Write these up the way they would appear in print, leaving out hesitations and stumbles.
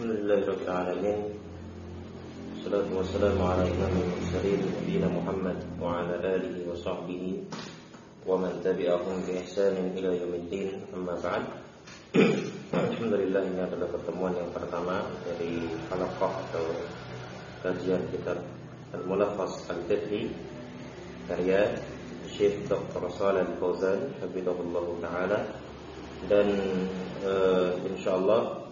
Alhamdulillahirabbil alamin. Wassalatu wassalamu ala imamil mursalin nabiyina Muhammad wa ala alihi wa sahbihi wa man tabi'ahum bi ihsanin ila yaumiddin. Amma ba'd. Alhamdulillah, ini adalah pertemuan yang pertama dari halaqah atau kajian kitab Al-Mulakhas Al-Fiqhi karya Syekh Dr. Shalih Al-Fauzan hafizahullah taala, dan insyaallah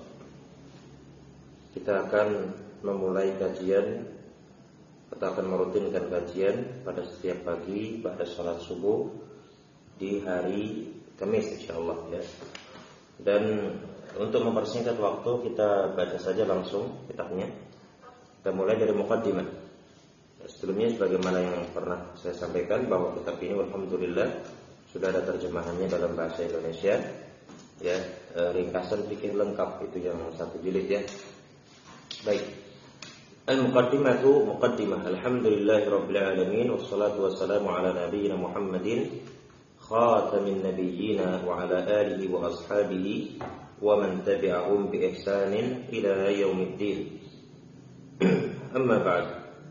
kita akan memulai kajian atau akan merutinkan kajian pada setiap pagi pada salat subuh di hari Kamis insyaallah ya. Dan untuk mempersingkat waktu, kita baca saja langsung kitabnya. Kita mulai dari muqaddimah. Sebelumnya sebagaimana yang pernah saya sampaikan bahwa kitab ini alhamdulillah sudah ada terjemahannya dalam bahasa Indonesia ya, ringkasan fikih lengkap itu yang satu jilid ya. Baik. Al-muqaddimatu muqaddimah. Alhamdulillahirabbil alamin wassalatu wassalamu ala nabiyyina Muhammadin khatamin nabiyyina wa ala alihi wa ashabihi wa man tabi'ahum bi ihsanin ila yaumiddin. Amma ba'd.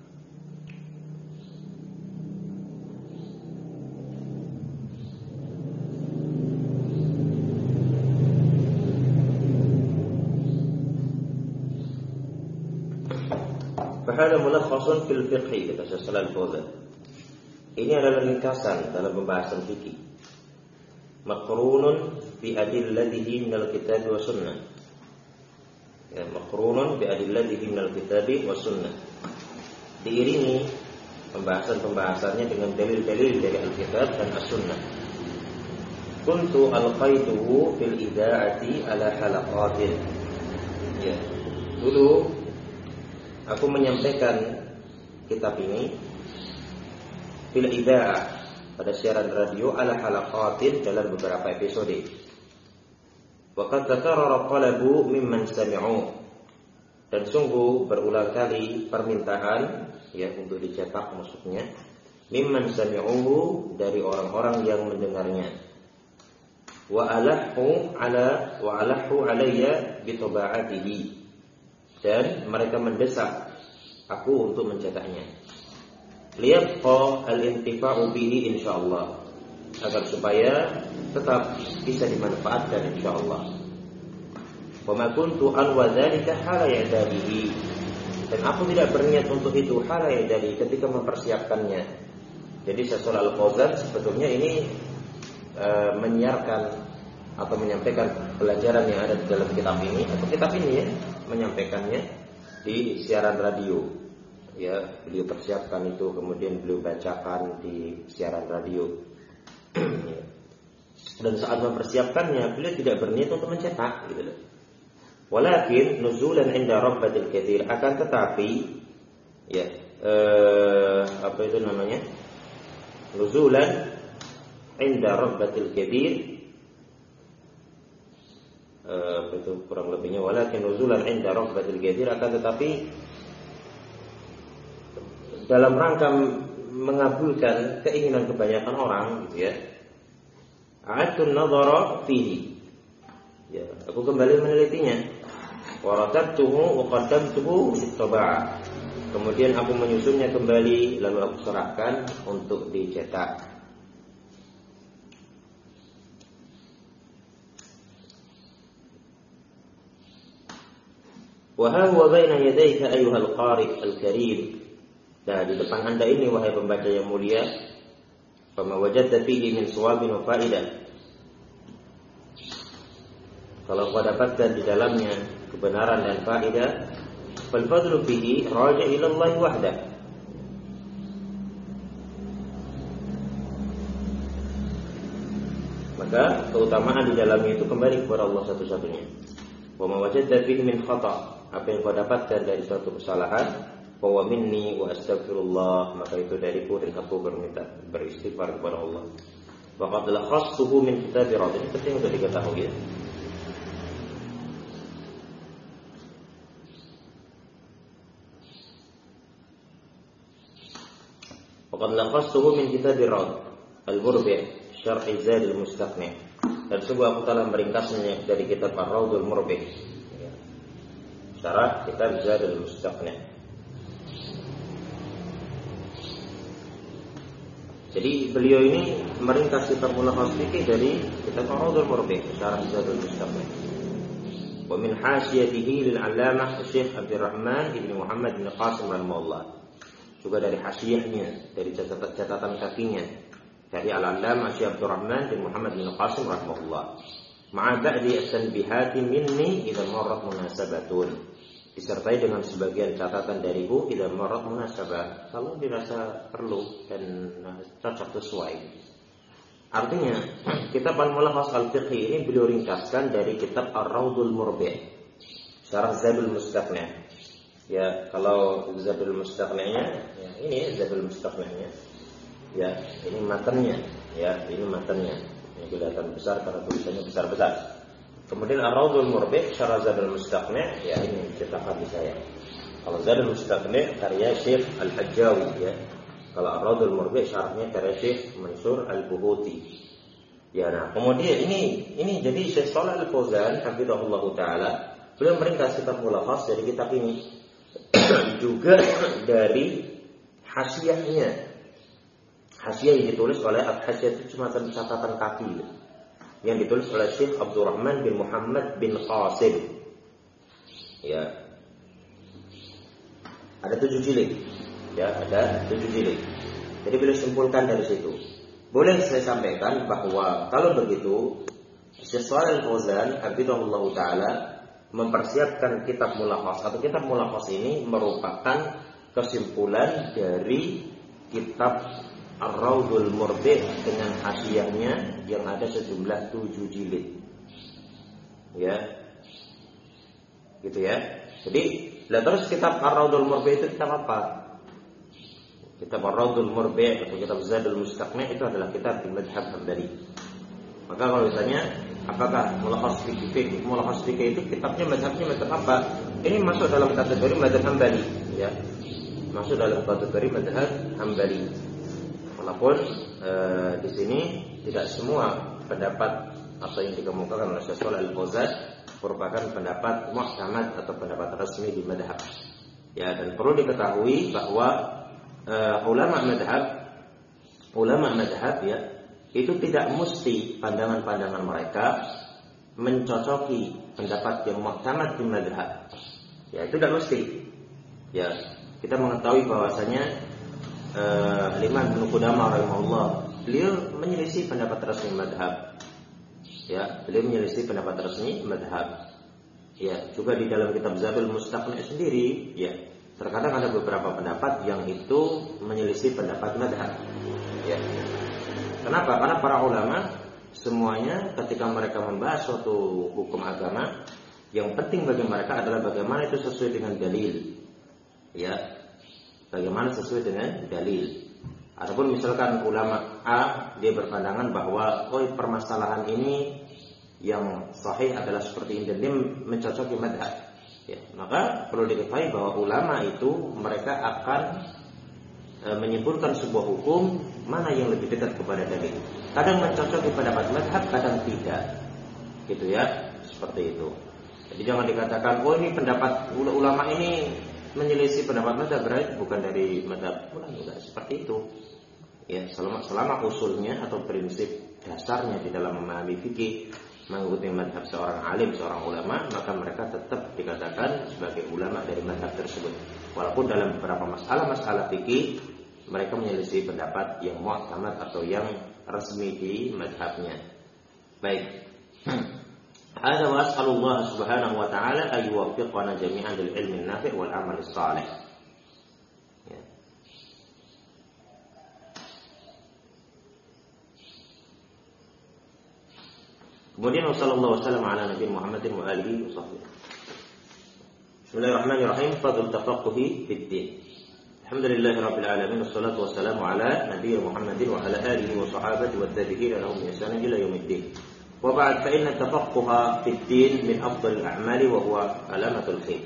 Fahada mulakhasun fil fiqhi, kata Syekh Shalih Al-Fauzan. Ini adalah ringkasan dalam pembahasan fikih. Maqrunun bi adillatihi minal kitab wa sunnah. Ya, maqrunun bi adillatihi minal kitab wa sunnah. Diiringi pembahasannya dengan dalil-dalil dari Alkitab dan As-Sunnah. Kuntu alqaituhu fil idaati ala halaqatin. Ya, dulu aku menyampaikan kitab ini fil idaa, pada siaran radio, ala halaqatin, dalam beberapa episode. Wa qad takarrara talabu mimman sami'u, dan sungguh berulang kali permintaan ya untuk dicetak maksudnya, mimman sami'uhu, dari orang-orang yang mendengarnya. Wa alahu alayya bi taba'atihi, dan mereka mendesak aku untuk mencetaknya. Liyabqa al-intifa'u bihi insyaallah, agar supaya tetap bisa dimanfaatkan insyaallah. Wa ma kuntu anwa dzalika hala yadarihi, dan aku tidak berniat untuk itu hala yadari, ketika mempersiapkannya. Jadi Syekh Shalih Al-Fauzan sebetulnya ini menyiarkan atau menyampaikan pelajaran yang ada di dalam kitab ini, atau kitab ini ya, menyampaikannya di siaran radio ya. Beliau persiapkan itu, kemudian beliau bacakan di siaran radio. Dan saat mempersiapkannya beliau tidak berniat untuk mencetak gitu loh. Walakin nuzulan inda rabbatil katsir, akan tetapi ya apa itu namanya, nuzulan inda rabbatil katsir, itu kurang lebihnya walakin nuzulan inda rabbatil katsir, akan tetapi dalam rangka mengabulkan keinginan kebanyakan orang gitu ya. A'adun nadhara fihi, ya, aku kembali menelitinya. Wa ratabtuhu wa qaddamtuhu lit-taba'ah, kemudian aku menyusunnya kembali lalu aku serahkan untuk dicetak. Wa huwa baina yadayka ayyuhal qari' al-karim, nah di depan Anda ini wahai pembaca yang mulia, fama wajadta fihi min shawabin wa faidah, kalau kau dapatkan di dalamnya kebenaran dan faedah, fal fadlu fihi raja' ila Allah wahdah, maka keutamaan di dalamnya itu kembali kepada Allah satu-satunya. Wa ma wajadta fihi min khata', apa yang kau dapatkan dari suatu kesalahan, wa minni wa astaghfirullah, maka itu dariku dan aku beristighfar kepada Allah. Wa qad lakhastuhu min kitab Rabb, ini penting untuk diketahui ya. Wa qad lakhastuhu min kitab Rabb al-Murbi' Syarh Zad al-Mustaqni', dan sungguh aku telah meringkasnya dari kitab Ar-Raudhul Murbih, Syarah kitab Zadul Mustaqni'. Jadi beliau ini meringkas kitab Mulakhas Fiqih dari kitab Ar-Rawdul Murbi', Syarah Zadul Mustaqni'. Wa min hasyiyatihi lil 'allamah Syekh Abdurrahman bin Muhammad bin Qasim rahimahullah. Juga dari hasyiyahnya, dari catatan kakinya, dari Al-'Allamah Syekh Abdurrahman bin Muhammad bin Qasim rahimahullah. Ma'a ba'di at-tanbihati minni idza marrat munasabatun. Disertai dengan sebagian catatan dariku idza marrat munasabah, kalau dirasa perlu dan cocok sesuai. Artinya, kitab Al-Mulakhas Al-Fiqhi ini beliau ringkaskan dari kitab Ar-Rawdul Murbi', Syarah Zadul Mustaqni'. Ya, kalau Zadul Mustaqni'-nya, ya ini Zadul Mustaqni'-nya. Ya, ini matanya, ya, ini matanya. Ini kelihatan besar karena tulisannya besar-besar. Kemudian Ar-Rawdul Murbi', Syarah Zadul Mustaqni', ya ini cetakan di saya. Kalau Zadul Mustaqni' karya Syekh Al-Hajjawi, ya. Kalau Ar-Rawdul Murbi' syarahnya karya Syekh Mansur Al-Buhuti. Ya, nah, kemudian ini jadi Syekh Shalih Al-Fauzan hafizahullah taala, beliau meringkas kitab Mulakhas dari kitab ini juga dari hasyiyahnya. Hasyiyah yang ditulis oleh Al-Hasyiyah itu cuma catatan kaki yang ditulis oleh Syekh Abdurrahman bin Muhammad bin Qasim. Ya. Ada 7 jilid. Ya, ada 7 jilid. Jadi beliau simpulkan dari situ. Boleh saya sampaikan bahwa kalau begitu Syekh Shalih Al-Fauzan hafizahullah taala mempersiapkan kitab Mulakhas atau kitab Mulakhas ini merupakan kesimpulan dari kitab Ar-Rawdul Murbi' dengan hasyiyahnya yang ada sejumlah 7 jilid. Ya. Gitu ya. Jadi, terus kitab Ar-Rawdul Murbi' itu kitab apa? Kitab Ar-Rawdul Murbi' atau kitab Zadul Mustaqni' itu adalah kitab di mazhab Hambali. Maka kalau ditanya, apakah Mulakhas Fiqih itu kitabnya mazhabnya mazhab apa? Ini masuk dalam kategori mazhab Hambali, ya. Masuk dalam kategori mazhab Hambali. Walaupun di sini tidak semua pendapat atau yang dikemukakan oleh Syekh Shalih Al-Fauzan merupakan pendapat muhtamad atau pendapat resmi di mazhab. Ya, dan perlu diketahui bahwa ulama mazhab ya itu tidak mesti pandangan-pandangan mereka mencocoki pendapat yang muhtamad di mazhab. Ya, itu tidak mesti. Ya, kita mengetahui bahwasanya Imam Ibnu Qudamah rahimahullah, beliau menyelisih pendapat resmi mazhab. Ya, beliau menyelisih pendapat resmi mazhab. Ya, juga di dalam kitab Zadul Mustaqni' sendiri, ya, terkadang ada beberapa pendapat yang itu menyelisih pendapat mazhab. Ya. Kenapa? Karena para ulama semuanya ketika mereka membahas suatu hukum agama, yang penting bagi mereka adalah bagaimana itu sesuai dengan dalil. Ya. Bagaimana sesuai dengan dalil. Ataupun misalkan ulama A dia berpandangan bahwa permasalahan ini yang sahih adalah seperti ini dan dia mencocoki mazhab. Ya, maka perlu diketahui bahwa ulama itu mereka akan menyimpulkan sebuah hukum mana yang lebih dekat kepada dalil. Kadang mencocoki pendapat mazhab, kadang tidak. Gitu ya, seperti itu. Jadi jangan dikatakan ini pendapat ulama ini menyelisih pendapat mazhab, berarti bukan dari mazhab ulama, enggak seperti itu. Ya, selama usulnya atau prinsip dasarnya di dalam memahami fikih mengikuti mazhab seorang alim, seorang ulama, maka mereka tetap dikatakan sebagai ulama dari mazhab tersebut. Walaupun dalam beberapa masalah fikih mereka menyelisih pendapat yang mu'tamad atau yang resmi di mazhabnya. Baik. Hadza wa as'alullah subhanahu wa ta'ala ay yuwaffiqana jami'an lil ilmi nafi' wal 'amal salih. Ya. Kemudian sallallahu wasallam ala nabi Muhammadin wa alihi washabbihi. Bismillahirrahmanirrahim. Fadl tafaqquhi fid din. Alhamdulillahirabbil alamin wassalatu wassalamu ala nabi Muhammadin wa ala alihi wa sahbihi wat tabi'in lahum bi ihsan ila yaumiddin. وبعد فإن التفقه في الدين من أفضل الأعمال وهو علامة الخير.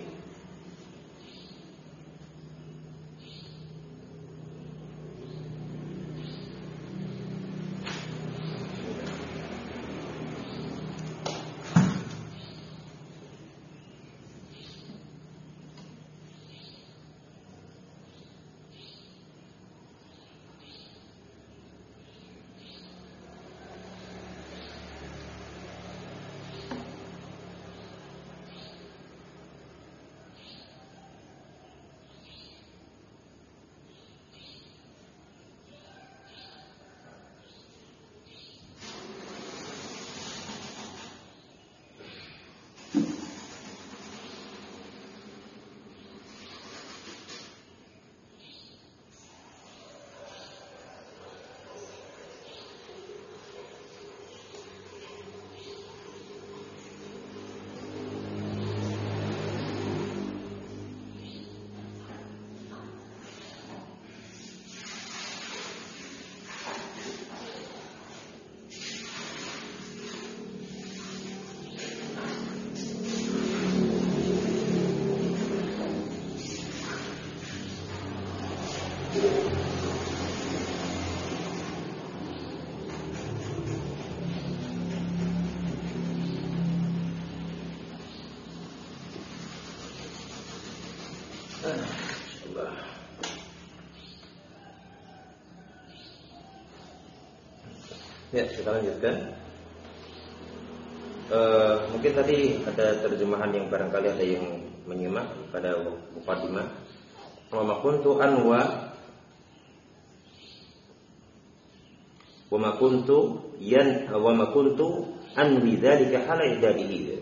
Ya, kita lanjutkan. Mungkin tadi ada terjemahan yang barangkali ada yang menyimak pada muqaddimah. Wa ma kuntu anwa wa ma kuntu anwi dzalika hala idadihi.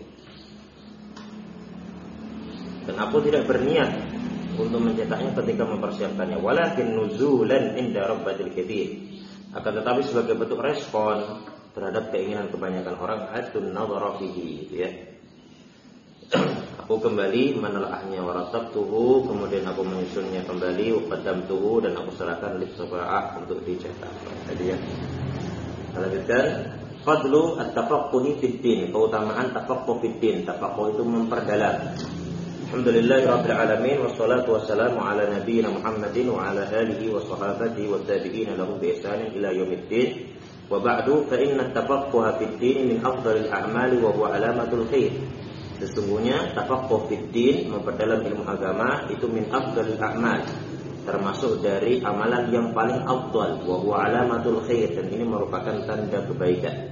Dan aku tidak berniat untuk mencetaknya ketika mempersiapkannya. Walakin nuzulan inda rabbatil katsir. Akan tetapi sebagai bentuk respon terhadap keinginan kebanyakan orang, atun nadhara fihi, gitu ya. Aku kembali menelaahnya, waratabtuhu, kemudian aku menyusunnya kembali, qaddamtuhu, dan aku serahkan lis-sab'ah untuk dicetak. Jadi ya. Lanjutkan. Fadlu at-tafaqquhi fid-din, keutamaan tafaqquh fid-din. Tafaqquh itu memperdalam. Alhamdulillahirabbil alamin, wassalatu wassalamu ala nabiyyina Muhammadin wa ala alihi wa sahbihi wa tabi'in lahum bi ihsanin ila yaumiddin. Wa ba'du, fa inna at-tafaqquha fid-din min afdhalil a'mali wa huwa alamatul khair. Sesungguhnya tafaqquh fid-din, memperdalam ilmu agama, itu min afdhalil a'mal, termasuk dari amalan yang paling afdal, wa huwa alamatul khair, dan ini merupakan tanda kebaikan.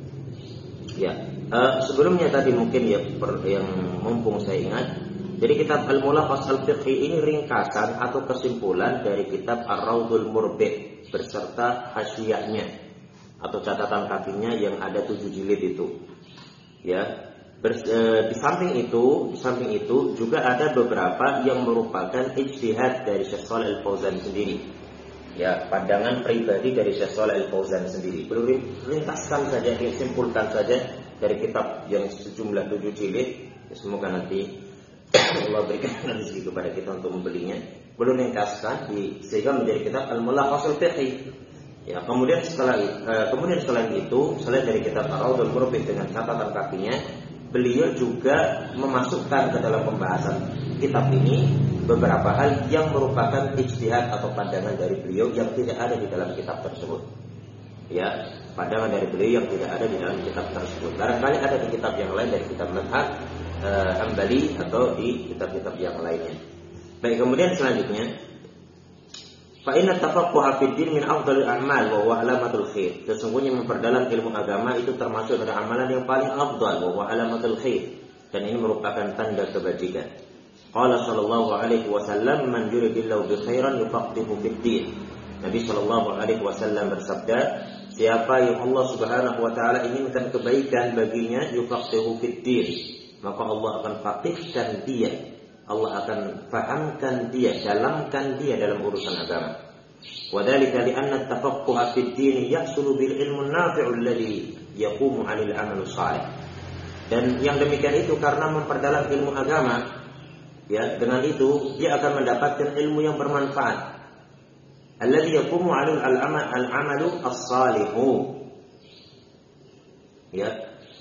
Ya, sebelumnya tadi mungkin yang mumpung saya ingat, jadi kitab Al-Mulakhas Al-Fiqhi ini ringkasan atau kesimpulan dari kitab Ar-Raudhul Murbih beserta hasyiahnya atau catatan kakinya yang ada 7 jilid itu. Ya, di samping itu juga ada beberapa yang merupakan ijtihad dari Syekh Shalih Al-Fauzan sendiri. Ya, pandangan pribadi dari Syekh Shalih Al-Fauzan sendiri. Perlu ringkaskan saja, simpulkan saja dari kitab yang sejumlah 7 jilid. Ya, semoga nanti Allah berikan rezeki kepada kita untuk membelinya. Belum ringkaskan sehingga menjadi kitab Al-Mulakhas Al-Fiqhi. Ya, kemudian selain itu, selain dari kitab Ar-Raudhul Murbih dengan catatan kakinya, beliau juga memasukkan ke dalam pembahasan kitab ini beberapa hal yang merupakan ijtihad atau pandangan dari beliau yang tidak ada di dalam kitab tersebut. Ya, pandangan dari beliau yang tidak ada di dalam kitab tersebut. Barangkali ada di kitab yang lain dari kitab Madhab Hambali atau di kitab-kitab yang lainnya. Baik, kemudian selanjutnya, fa inna tafaqquha fid din min afdhalil a'mal wa huwa alamatul khair. Sesungguhnya memperdalam ilmu agama itu termasuk dari amalan yang paling afdal, wa huwa alamatul khair, dan ini merupakan tanda kebajikan. Qala sallallahu alaihi wasallam, man yuridillahu bi khairan yufaqihuhu fid din. Nabi sallallahu alaihi wasallam bersabda, siapa yang Allah Subhanahu wa taala inginkan kebaikan baginya, yufaqihuhu fid din, maka Allah akan faqihkan dia, Allah akan fahamkan dia, dalamkan dia dalam urusan agama. Wa dzalika li anna at-tafaqquha fid din yahsulu bil ilmu an-nafi'u alladhi yaqumu 'anil 'amal salih. Dan yang demikian itu karena memperdalam ilmu agama, ya, dengan itu dia akan mendapatkan ilmu yang bermanfaat. Alladhi yaqumu 'alal al-'amalu as-salihu. Ya.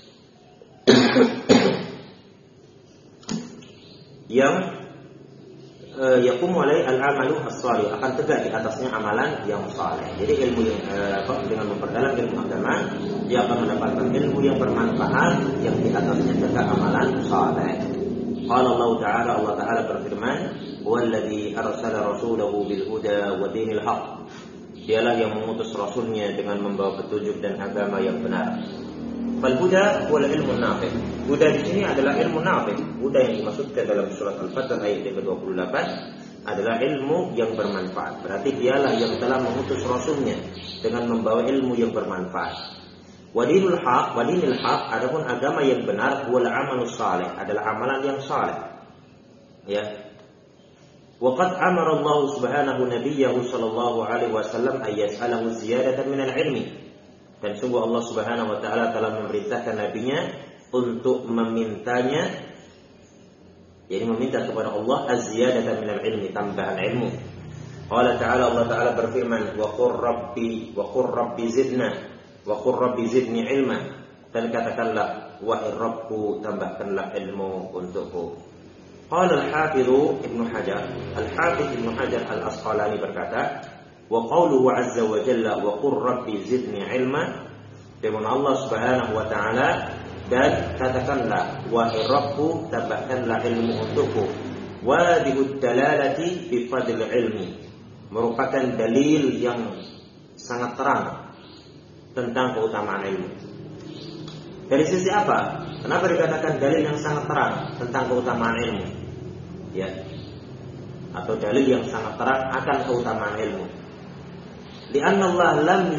Yang yaqumu alaihi al-amalu as-salih, akan tegak di atasnya amalan yang saleh. Jadi ilmu yang dengan memperdalam ilmu agama, dia akan mendapatkan ilmu yang bermanfaat yang di atasnya tegak amalan saleh. Qala Allah Ta'ala berfirman, "Wallazi arsala rasulahu bil huda wa dinil haqq." Dialah yang mengutus rasulnya dengan membawa petunjuk dan agama yang benar. Fal huda wal ilmu nafi'. Huda di sini adalah ilmu nafi'. Huda yang dimaksudkan dalam surat Al-Fatah ayat yang ke-28 adalah ilmu yang bermanfaat. Berarti dialah yang telah mengutus rasulnya dengan membawa ilmu yang bermanfaat. Wadinul haq, adapun agama yang benar, wal amalus salih, adalah amalan yang saleh. Ya. Wa qad amara Allah Subhanahu nabiyyahu sallallahu alaihi wasallam ay yas'alahu ziyadatan minal ilmi. Dan sungguh Allah Subhanahu wa taala telah memerintahkan nabinya untuk memintanya, jadi meminta kepada Allah az-ziyadatan minal ilmi, tambahan ilmu. Allah Ta'ala berfirman, wa qur rabbi zidni ilma, dan katakanlah, wahai Rabbku, tambahkanlah ilmu untukku. Qala al-Hafidz Ibnu Hajar, Al-Hafidz Ibnu Hajar Al-Asqalani berkata, wa qawluhu azza wa jalla wa qur rabbi zidni ilma, firman Allah Subhanahu wa taala, dan katakanlah wahai Rabbku tambahkanlah ilmu untukku. Wadihud dalalati bi fadl ilmi, merupakan dalil yang sangat terang tentang keutamaan ilmu. Dari sisi apa? Kenapa dikatakan dalil yang sangat terang tentang keutamaan ilmu? Ya, atau dalil yang sangat terang akan keutamaan ilmu. Lianna Allah lam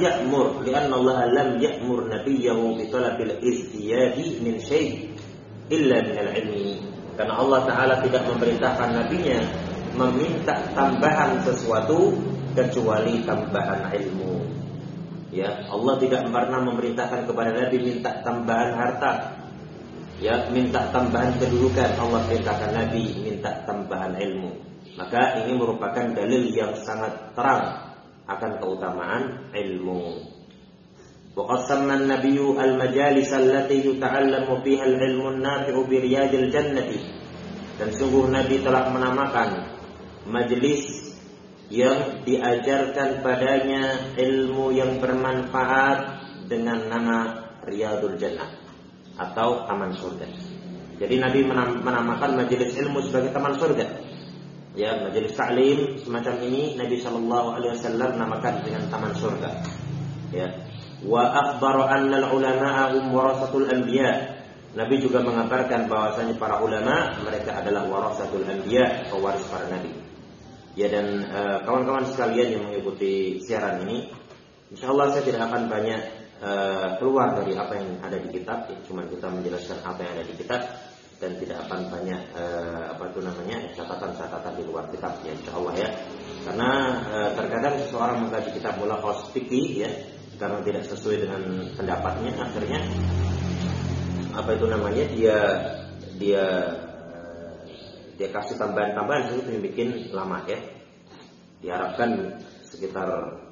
ya'mur nabiyahu bi talabil izdiyadi min syai' illa min al-ilmi. Karena Allah Ta'ala tidak memerintahkan nabinya meminta tambahan sesuatu kecuali tambahan ilmu. Ya, Allah tidak pernah memerintahkan kepada Nabi minta tambahan harta. Ya, minta tambahan kedudukan. Allah perintahkan Nabi minta tambahan ilmu. Maka ini merupakan dalil yang sangat terang akan keutamaan ilmu. Wa qasamma an-nabiyyu al-majalis allati yuta'allamu fiha al-ilmu an-nafi'u bi riyadil jannati. Dan sungguh Nabi telah menamakan majelis yang diajarkan padanya ilmu yang bermanfaat dengan nama Riyadul Jannah atau taman surga. Jadi Nabi menamakan majelis ilmu sebagai taman surga. Ya, majelis ta'lim semacam ini Nabi sallallahu alaihi wasallam namakan dengan taman surga. Ya. Wa akhbara anna al-ulama'a hum warasatul anbiya. Nabi juga mengabarkan bahwasanya para ulama mereka adalah warasatul anbiya, pewaris para nabi. Ya, dan kawan-kawan sekalian yang mengikuti siaran ini, insyaallah saya tidak akan banyak keluar dari apa yang ada di kitab, ya, cuma kita menjelaskan apa yang ada di kitab dan tidak akan banyak catatan-catatan di luar kitab, ya insyaallah ya. Karena terkadang seseorang mengkaji kitab mulakhas fikih, ya, karena tidak sesuai dengan pendapatnya, akhirnya dia kasih tambahan-tambahan itu yang bikin lama, ya. Diharapkan sekitar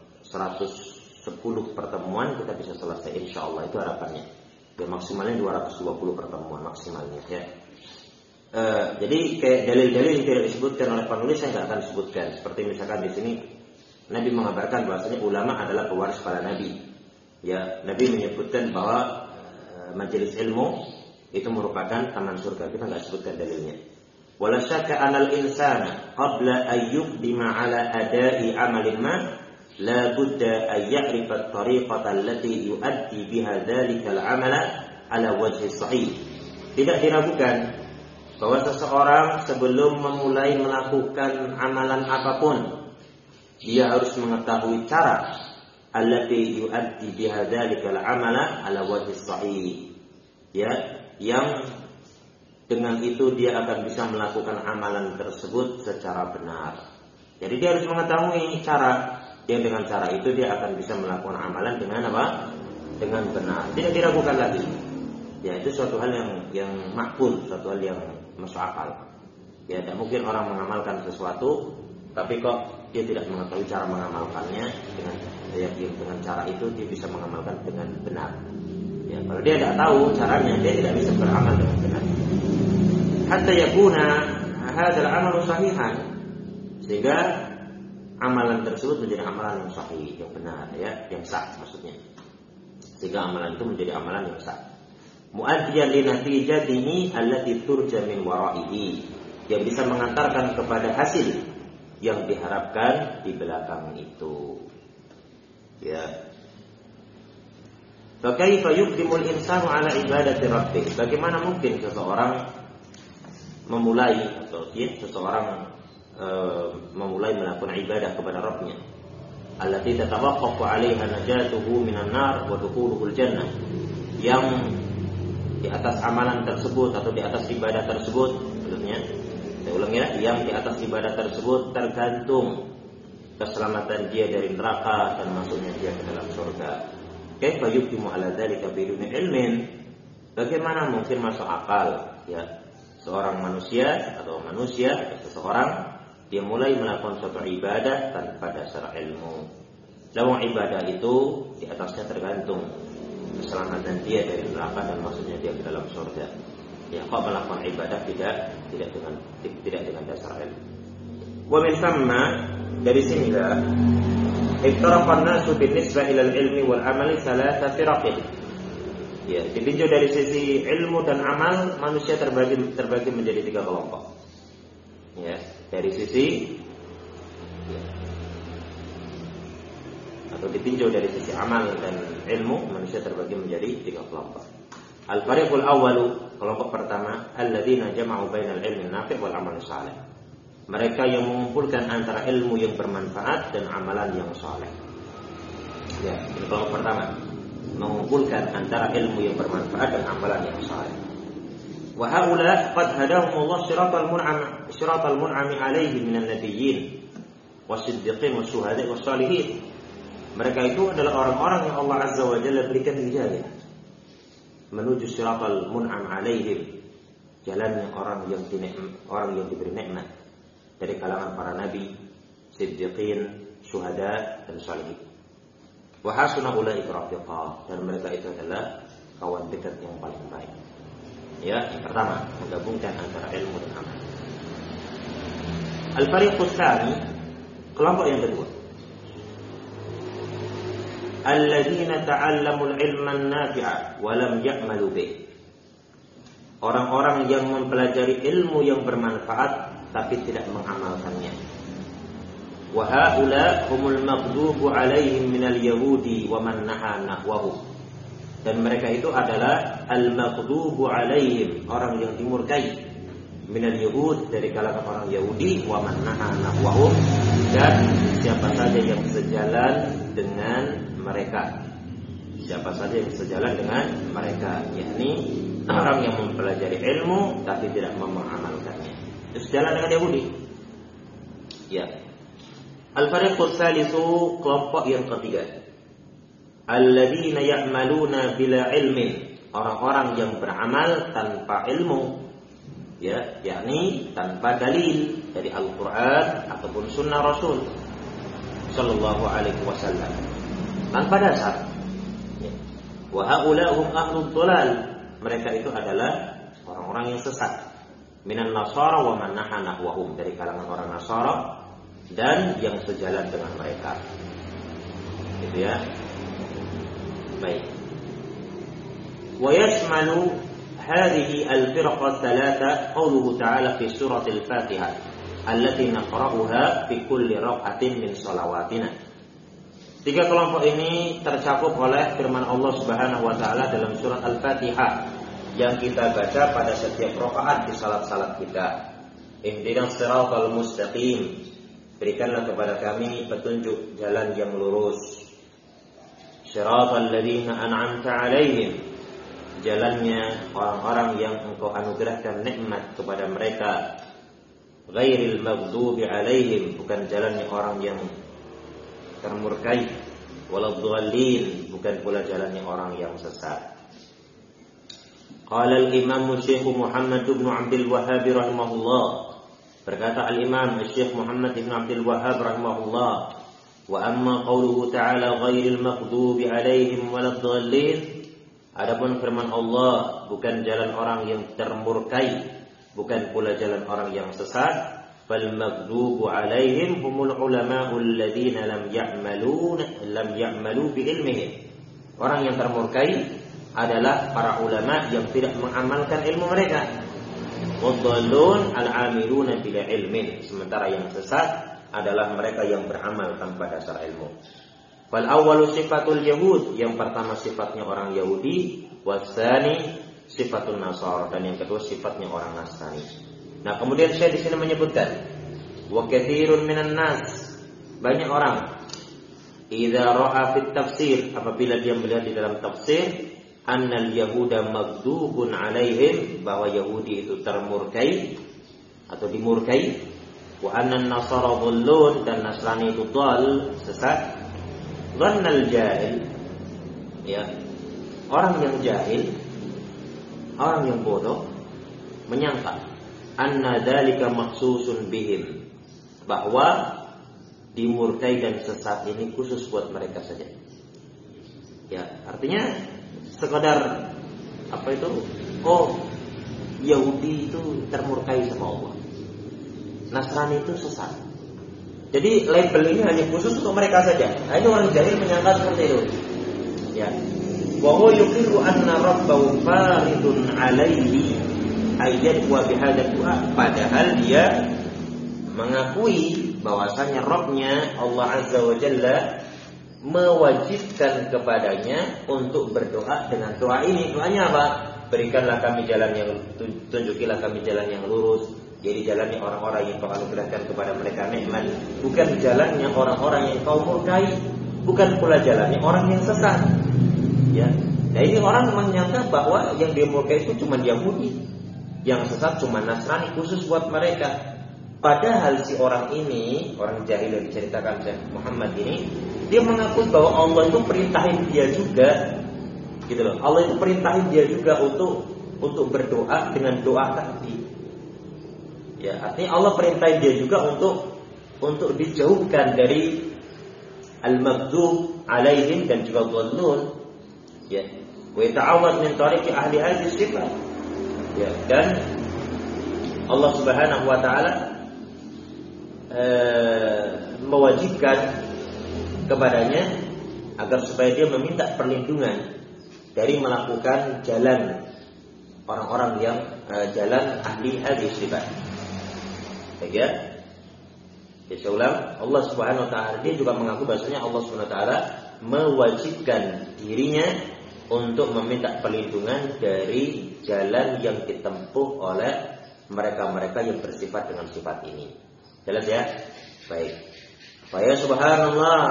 110 pertemuan kita bisa selesai insyaallah, itu harapannya. Ya, maksimalnya 220 pertemuan maksimalnya, ya. Jadi kayak dalil-dalil yang tidak disebutkan oleh penulis saya nggak akan sebutkan. Seperti misalkan di sini Nabi mengabarkan bahwasanya ulama adalah pewaris para nabi. Ya, Nabi menyebutkan bahwa majelis ilmu itu merupakan taman surga. Kita nggak sebutkan dalilnya. Wala syakka anal insana qabla an yuqdima ala ada'i amalin ma la budda an ya'rifa at-tariqata allati yu'addi biha dzalikal 'amala ala wajhi sahih. Tidak diragukan bahwa seseorang sebelum memulai melakukan amalan apapun dia harus mengetahui cara allati yu'addi biha dzalikal 'amala ala wajhi sahih. Ya, yang dengan itu dia akan bisa melakukan amalan tersebut secara benar. Jadi dia harus mengetahui cara. Yang dengan cara itu dia akan bisa melakukan amalan dengan apa? Dengan benar. Tidak diragukan lagi. Ya, itu suatu hal yang makbul, suatu hal yang masuk akal. Ya, tidak mungkin orang mengamalkan sesuatu tapi kok dia tidak mengetahui cara mengamalkannya dengan cara itu dia bisa mengamalkan dengan benar. Ya, kalau dia tidak tahu caranya, dia tidak bisa beramal dengan benar. Hatta yakuna hadzal amalu sahihan, sehingga amalan tersebut menjadi amalan yang sahih, yang benar, ya, yang sah maksudnya. Sehingga amalan itu menjadi amalan yang sah. Mu'addiyan li natijatihi allati turja min wara'ihi, yang bisa mengantarkan kepada hasil yang diharapkan di belakang itu. Ya. Fa kaifa yuqdimul insanu ala ibadati rabbih? Bagaimana mungkin seseorang memulai memulai melakukan ibadah kepada Rabbnya allati tatawaqqafu 'alaiha najatuhu minan nar wa dukhuluhul jannah, yang di atas amalan tersebut atau di atas ibadah tersebut, maksudnya saya ulang ya, yang di atas ibadah tersebut tergantung keselamatan dia dari neraka dan masuknya dia ke dalam surga. Kaifa yuqdimu 'ala dzalika biduni ilmin? Bagaimana mungkin masuk akal, ya, seorang manusia seseorang dia mulai melakukan suatu ibadah tanpa dasar ilmu. Lawan ibadah itu di atasnya tergantung keselamatan dia dari neraka dan maksudnya dia ke dalam surga. Ya, kok melakukan ibadah tidak dengan dasar ilmu. Wa min thamma, dari sinilah iftaraqa an-nasu bin-nisbah ila al-ilmi wal amali thalatha firaqin. Ya, ditinjau dari sisi ilmu dan amal, manusia terbagi menjadi 3 kelompok. Ya, dari sisi atau ditinjau dari sisi amal dan ilmu, manusia terbagi menjadi 3 kelompok. Al-fariqul awwalu, kelompok pertama, alladzina jama'u bainal ilmi nafi' wal amal salih. Mereka yang mengumpulkan antara ilmu yang bermanfaat dan amalan yang saleh. Ya, ini kelompok pertama, mengumpulkan antara ilmu yang bermanfaat dan amalan yang saleh. Wa haula qad hadahumullah siratal mun'ami alaihi minan nabiyyin wasiddiqin wasyuhada'i wassalihin. Mereka itu adalah orang-orang yang Allah Azza wa Jalla berikan hidayah menuju siratal mun'am alaihim, jalannya orang yang diberi nikmat dari kalangan para nabi, siddiqin, syuhada dan salihin. Wa hasuna ulaika rafiqa, dan mereka itu adalah kawan dekat yang paling baik. Ya, yang pertama, menggabungkan antara ilmu dan amal. Al-fariqus tsani, kelompok yang kedua, alladzina ta'allamul ilman nafi'a wa lam ya'malu bih. Orang-orang yang mempelajari ilmu yang bermanfaat tapi tidak mengamalkannya. Wa haula humul maghdubu 'alaihim minal yahudi wa man naha nahwahu. Dan mereka itu adalah al-maghdubu 'alaihim, orang yang dimurkai, minal yahud, dari kalangan orang Yahudi, wa man naha nahwahu, dan siapa saja yang sejalan dengan mereka. Siapa saja yang sejalan dengan mereka, yakni orang yang mempelajari ilmu tapi tidak mengamalkannya, itu sejalan dengan Yahudi. Ya. Al-fariqus salisu, kelompok yang ketiga, alladzina ya'maluna bila ilmin, orang-orang yang beramal tanpa ilmu. Ya, yakni tanpa dalil dari Al-Qur'an ataupun sunnah Rasul sallallahu alaihi wasallam, tanpa dasar. Ya. Wa haulahum ahlud dhalal, mereka itu adalah orang-orang yang sesat. Minan nasara wa man naha nahwahum, dari kalangan orang Nasara dan yang sejalan dengan mereka. Gitu ya. Baik. Wa yashmalu hadhihi al-firqa thalatha qawluhu ta'ala fi suratil Fatihah allati naqra'uha fi kulli rak'atin min shalawatina. 3 kelompok ini tercakup oleh firman Allah Subhanahu wa taala dalam surat Al-Fatihah yang kita baca pada setiap rakaat di salat-salat kita. Ihdinas siratal mustaqim, berikanlah kepada kami petunjuk jalan yang lurus. Siratal ladzina an'amta 'alaihim, jalannya orang-orang yang engkau anugerahkan nikmat kepada mereka. Ghairil maghdubi 'alaihim, bukan jalannya orang yang termurkai. Waladhdallin, bukan pula jalannya orang yang sesat. Qala al-Imam Syekh Muhammad bin Abdul Wahhab rahimahullah, berkata al-Imam Syekh Muhammad bin Abdul Wahhab rahimahullah, wa amma qawluhu ta'ala ghairil maghdubi 'alaihim waladdallin, adapun firman Allah bukan jalan orang yang termurkai, bukan pula jalan orang yang sesat. Fal maghdubu 'alaihim humul ulama'ul ladzina lam ya'malu bi ilmihim. Orang yang termurkai adalah para ulama yang tidak mengamalkan ilmu mereka. Wadallun al-'amiluna bila ilmin, sementara yang sesat adalah mereka yang beramal tanpa dasar ilmu. Fal awwalu sifatul yahud, yang pertama sifatnya orang Yahudi, wasani sifatun nasara, dan yang kedua sifatnya orang Nasrani. Nah, kemudian saya di sini menyebutkan wa katsirun minan nas, banyak orang, idza ra'a fit tafsir, apabila dia melihat di dalam tafsir, annal yahuda maghdubun 'alaihim, bahwa Yahudi itu termurkai atau dimurkai, wa annan nasara dhallun, dan Nasrani itu dhal, sesat. Dhannal jahil, ya, orang yang jahil, orang yang bodoh menyangka anna dzalika makhsusun bihim, bahwa dimurkai dan sesat ini khusus buat mereka saja. Ya, artinya sekadar apa itu? Oh, Yahudi itu termurkai sama Allah, Nasrani itu sesat. Jadi label ini hanya khusus untuk mereka saja. Nah, ini orang jahil menyangka seperti itu. Ya. Wa huwa yuqiru anna rabbahu faridun alaihi ayyan wa bihadza du'a. Padahal dia mengakui bahwasanya Rabbnya Allah Azza wa Jalla mewajibkan kepadanya untuk berdoa dengan doa ini. Doanya apa? Berikanlah kami jalan yang, tunjukilah kami jalan yang lurus. Jadi jalannya orang-orang yang kau anugerahkan kepada mereka nikmat, bukan jalannya orang-orang yang kau murkai, bukan pula jalannya orang yang sesat. Ya. Nah, ini orang menyangka bahwa yang dia murkai itu cuma Yahudi, yang sesat cuma Nasrani, khusus buat mereka. Padahal si orang ini, orang jahil yang diceritakan Syekh Muhammad ini, dia mengakui bahwa Allah itu perintahin dia juga, gitu loh. Allah itu perintahin dia juga untuk berdoa dengan doa tadi. Ya, artinya Allah perintahin dia juga untuk dijauhkan dari al-maghdub alaihim dan juga dhallun. Ya, wa ta'awad min tariqi ahli hadhihi sifat. Ya, dan Allah Subhanahu wa taala mewajibkan kepadanya agar supaya dia meminta perlindungan dari melakukan jalan orang-orang yang jalan ahli hadis sifat. Ya, saya ulang, Allah Subhanahu wa taala dia juga mengaku bahasanya Allah Subhanahu wa taala mewajibkan dirinya untuk meminta perlindungan dari jalan yang ditempuh oleh mereka-mereka yang bersifat dengan sifat ini. Jelas ya? Baik. Fa ya subhanallah,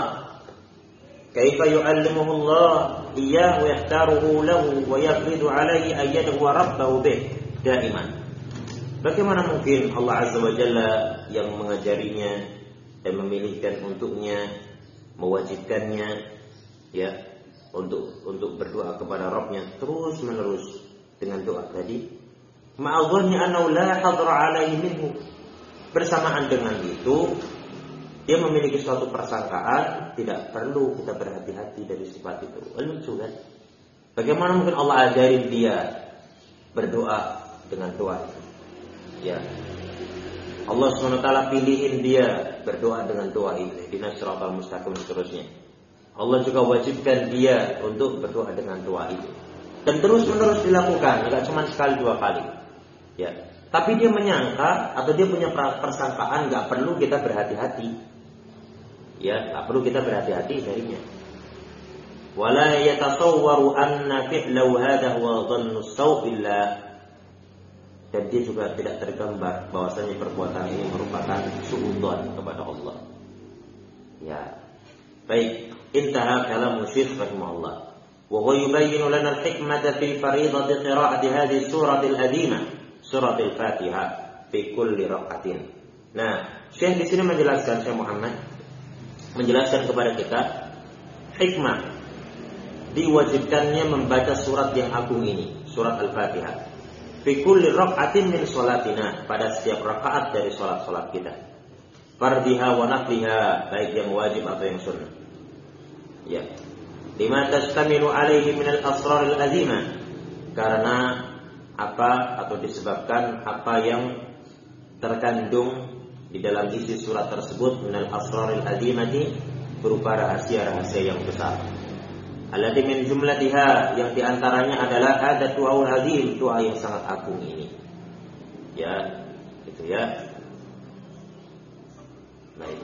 kaifa yu'allimuhu Allah iyyahu yahtaruhu lahu wa yaqridu alaihi ayyadahu wa rabbahu bih daiman. Bagaimana mungkin Allah Azza wa Jalla yang mengajarinya dan memilihkan untuknya, mewajibkannya ya untuk berdoa kepada Rabbnya terus menerus dengan doa tadi, ma'adhanni annahu la hadra alaihi minhu. Bersamaan dengan itu, dia memiliki suatu persangkaan tidak perlu kita berhati-hati dari sifat itu. Lucu kan? Bagaimana mungkin Allah ajarin dia berdoa dengan doa itu? Ya, Allah SWT pilihin dia berdoa dengan doa itu, ihdinas siratal mustaqim seterusnya. Allah juga wajibkan dia untuk berdoa dengan doa itu, dan terus menerus dilakukan, tidak cuma sekali dua kali. Ya, tapi dia menyangka atau dia punya persangkaan nggak perlu kita berhati-hati. Ya, nggak perlu kita berhati-hati darinya. Wala yatasawwaru anna fi'lahu hadha huwa dhannu saw billah. Dan dia juga tidak tergambar bahwasanya perbuatan ini merupakan suudzon kepada Allah. Ya. Baik, intaha kalamu Syekh rahimahullah. Wa huwa yubayyinu lana al-hikmata fi fariidati qira'ati hadhihi surati al-'azimah, surati al-Fatihah fi kulli rak'atin. Nah, Syekh di sini menjelaskan, Syekh Muhammad menjelaskan kepada kita hikmah diwajibkannya membaca surat yang agung ini, surat Al-Fatihah. Fi kulli rak'atin min sholatina, pada setiap rakaat dari salat-salat kita. Fardhiha wa nafliha, baik yang wajib atau yang sunnah. Ya. Lima tastamilu alaihi min al-asrar al-azimah, karena apa atau disebabkan apa yang terkandung di dalam isi surat tersebut min al-asrar al-azimati, berupa rahasia-rahasia yang besar. Allati min jumlatiha, yang diantaranya adalah ada du'aul azim, doa yang sangat agung ini. Ya, gitu ya. Baik.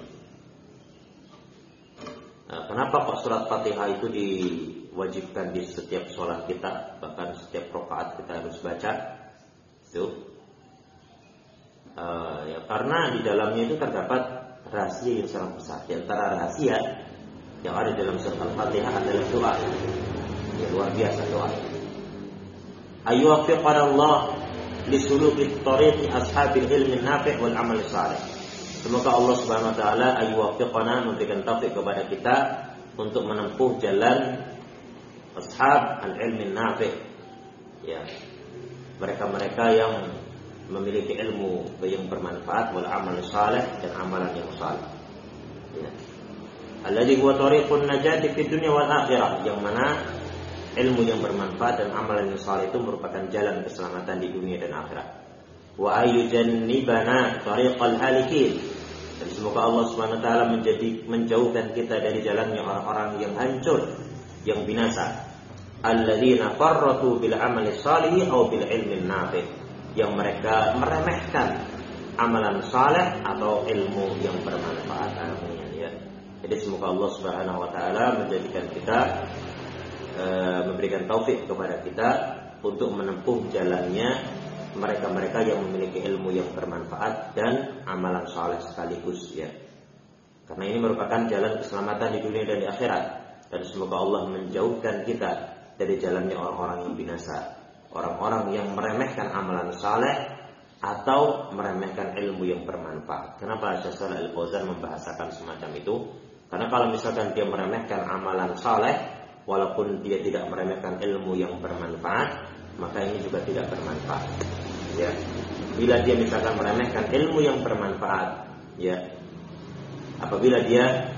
Nah, kenapa kok surat Fatihah itu diwajibkan di setiap sholat kita, bahkan setiap rakaat kita harus baca? Itu ya karena di dalamnya itu terdapat rahasia yang sangat besar. Di antara rahasia yang ada dalam surat Al-Fatihah adalah doa. Ya, luar biasa doa. Ayyuwaffiqana Allah li suluki tariqi ashabil ilmi nafi' wal amal salih. Semoga Allah Subhanahu wa taala ayyuwaffiqana, memberikan taufik kepada kita untuk menempuh jalan ashab al-ilmi nafi'. Ya. Mereka-mereka yang memiliki ilmu yang bermanfaat wal amal salih, dan amalan yang saleh. Ya. Alladhi huwa tariqun najati fid dunya wal akhirah, yang mana ilmu yang bermanfaat dan amalan yang saleh itu merupakan jalan keselamatan di dunia dan akhirat. Wa ayujannibana tariqal halikin. Dan semoga Allah Subhanahu wa taala menjauhkan kita dari jalannya orang-orang yang hancur, yang binasa. Alladzina farratu bil amali salih aw bil ilmi nafi', yang mereka meremehkan amalan saleh atau ilmu yang bermanfaat. Ya. Jadi semoga Allah Subhanahu wa taala menjadikan kita memberikan taufik kepada kita untuk menempuh jalannya mereka-mereka yang memiliki ilmu yang bermanfaat dan amalan saleh sekaligus, ya. Karena ini merupakan jalan keselamatan di dunia dan di akhirat. Dan semoga Allah menjauhkan kita dari jalannya orang-orang yang binasa, orang-orang yang meremehkan amalan saleh atau meremehkan ilmu yang bermanfaat. Kenapa Syekh Shalih Al-Fauzan membahasakan semacam itu? Karena kalau misalkan dia meremehkan amalan saleh, walaupun dia tidak meremehkan ilmu yang bermanfaat, maka ini juga tidak bermanfaat. Ya, bila dia misalkan meremehkan ilmu yang bermanfaat, ya, apabila dia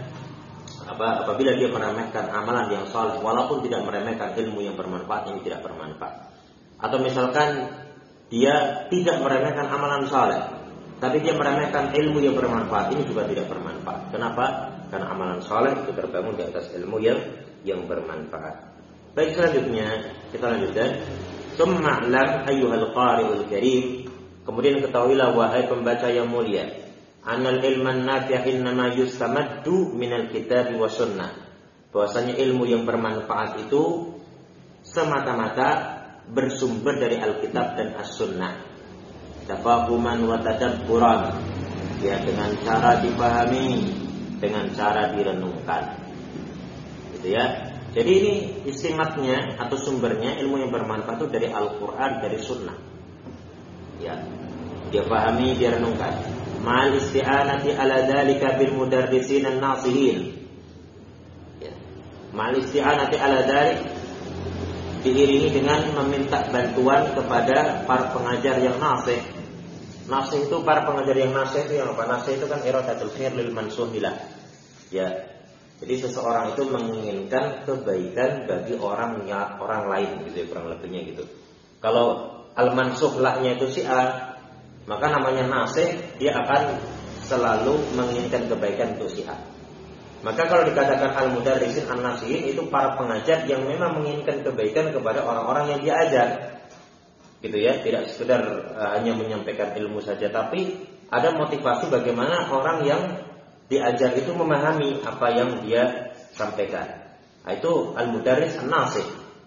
meremehkan amalan yang saleh, walaupun tidak meremehkan ilmu yang bermanfaat, ini tidak bermanfaat. Atau misalkan dia tidak meremehkan amalan saleh, tapi dia meremehkan ilmu yang bermanfaat, ini juga tidak bermanfaat. Kenapa? Karena amalan saleh itu terbangun di atas ilmu yang bermanfaat. Baik, selanjutnya kita lanjutkan. Tsumma lam ayyuhal qari'ul karim. Kemudian ketahuilah wahai pembaca yang mulia, anal ilman nafi' innama yustamaddu minal kitab wa sunnah. Bahwasanya ilmu yang bermanfaat itu semata-mata bersumber dari Alkitab dan As-Sunnah. Tafahuman wa tadabburan. Ya, dengan cara dipahami, dengan cara direnungkan. Gitu ya. Jadi ini istimatnya atau sumbernya ilmu yang bermanfaat itu dari Al-Quran, dari Sunnah. Ya, dia pahami, dia renungkan. Ma'al isti'anati ala dzalika bil mudarrisin an-nasihin. Ya. Ma'al isti'anati ala dzalik, diiringi dengan meminta bantuan kepada para pengajar yang nasih. Nasih itu para pengajar yang nasih itu yang apa? Nasih itu kan iradatul khair lil mansuhilah. Ya. Jadi seseorang itu menginginkan kebaikan bagi orang lain gitu ya, kurang lebihnya gitu. Kalau al-mansuhlahnya itu si A, maka namanya nasih, dia akan selalu menginginkan kebaikan untuk si A. Maka kalau dikatakan al-mudarrisin an-nasihin, itu para pengajar yang memang menginginkan kebaikan kepada orang-orang yang diajar. Gitu ya, tidak sekedar hanya menyampaikan ilmu saja, tapi ada motivasi bagaimana orang yang diajar itu memahami apa yang dia sampaikan. Nah, itu al-mudarris an-nasih.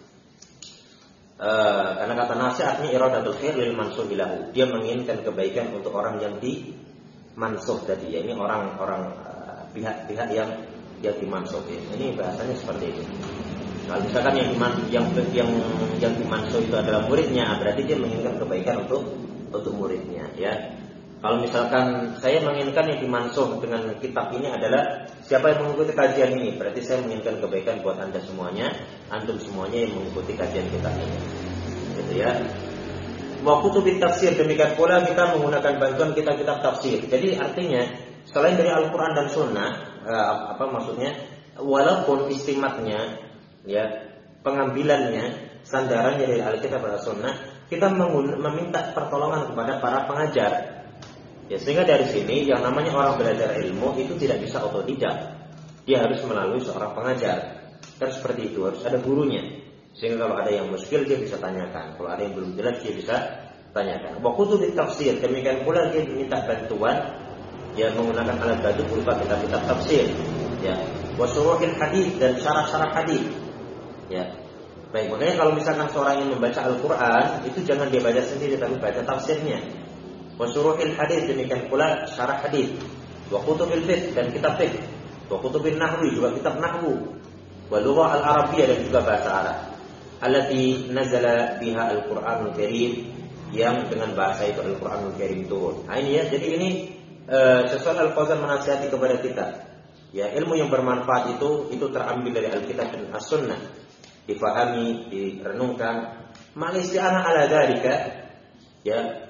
Karena kata nasih artinya iradatul khair lil mansuhilahu. Dia menginginkan kebaikan untuk orang yang dimansuh tadi. Ya, ini orang-orang pihak-pihak yang dimansuh. Ya. Ini bahasanya seperti itu. Kalau misalkan yang dimansuh itu adalah muridnya, berarti dia menginginkan kebaikan untuk muridnya. Ya. Kalau misalkan saya menginginkan yang dimansuh dengan kitab ini adalah siapa yang mengikuti kajian ini, berarti saya menginginkan kebaikan buat Anda semuanya, antum semuanya yang mengikuti kajian kitab ini. Gitu ya. Wa kutubit tafsir, demikian pula kita menggunakan bantuan kitab-kitab tafsir. Jadi artinya selain dari Al-Qur'an dan Sunnah, maksudnya walaupun istimatnya, ya, pengambilannya, sandarannya dari Alkitab dan Sunnah, kita meminta pertolongan kepada para pengajar. Ya, sehingga dari sini yang namanya orang belajar ilmu itu tidak bisa otodidak. Dia harus melalui seorang pengajar. Kan seperti itu, harus ada gurunya. Sehingga kalau ada yang muskil dia bisa tanyakan. Kalau ada yang belum jelas dia bisa tanyakan. Wa kutubit tafsir, demikian pula dia minta bantuan, ya, menggunakan alat bantu berupa kitab-kitab tafsir. Ya, wa syuruhil hadis, dan syarah-syarah hadis. Ya. Baik, makanya kalau misalkan seorang yang membaca Al-Qur'an, itu jangan dia baca sendiri tapi baca tafsirnya. Wa syuruhil hadis, demikian pula syarah hadis. Wa kutubil fiqh, dan kitab fiqh. Wa kutubil nahwi, juga kitab nahwu. Wa lughah al-arabiyyah, dan juga bahasa Arab. Allati nazala biha al-Qur'anul Karim, yang dengan bahasa itu Al-Qur'anul Karim turun. Nah, ini ya, jadi ini Syekh Shalih Al-Fauzan menasihati kepada kita. Ya, ilmu yang bermanfaat itu terambil dari Alkitab dan As-Sunnah. Difahami, direnungkan. Ma'al-isti'anah ala dzalika, ya,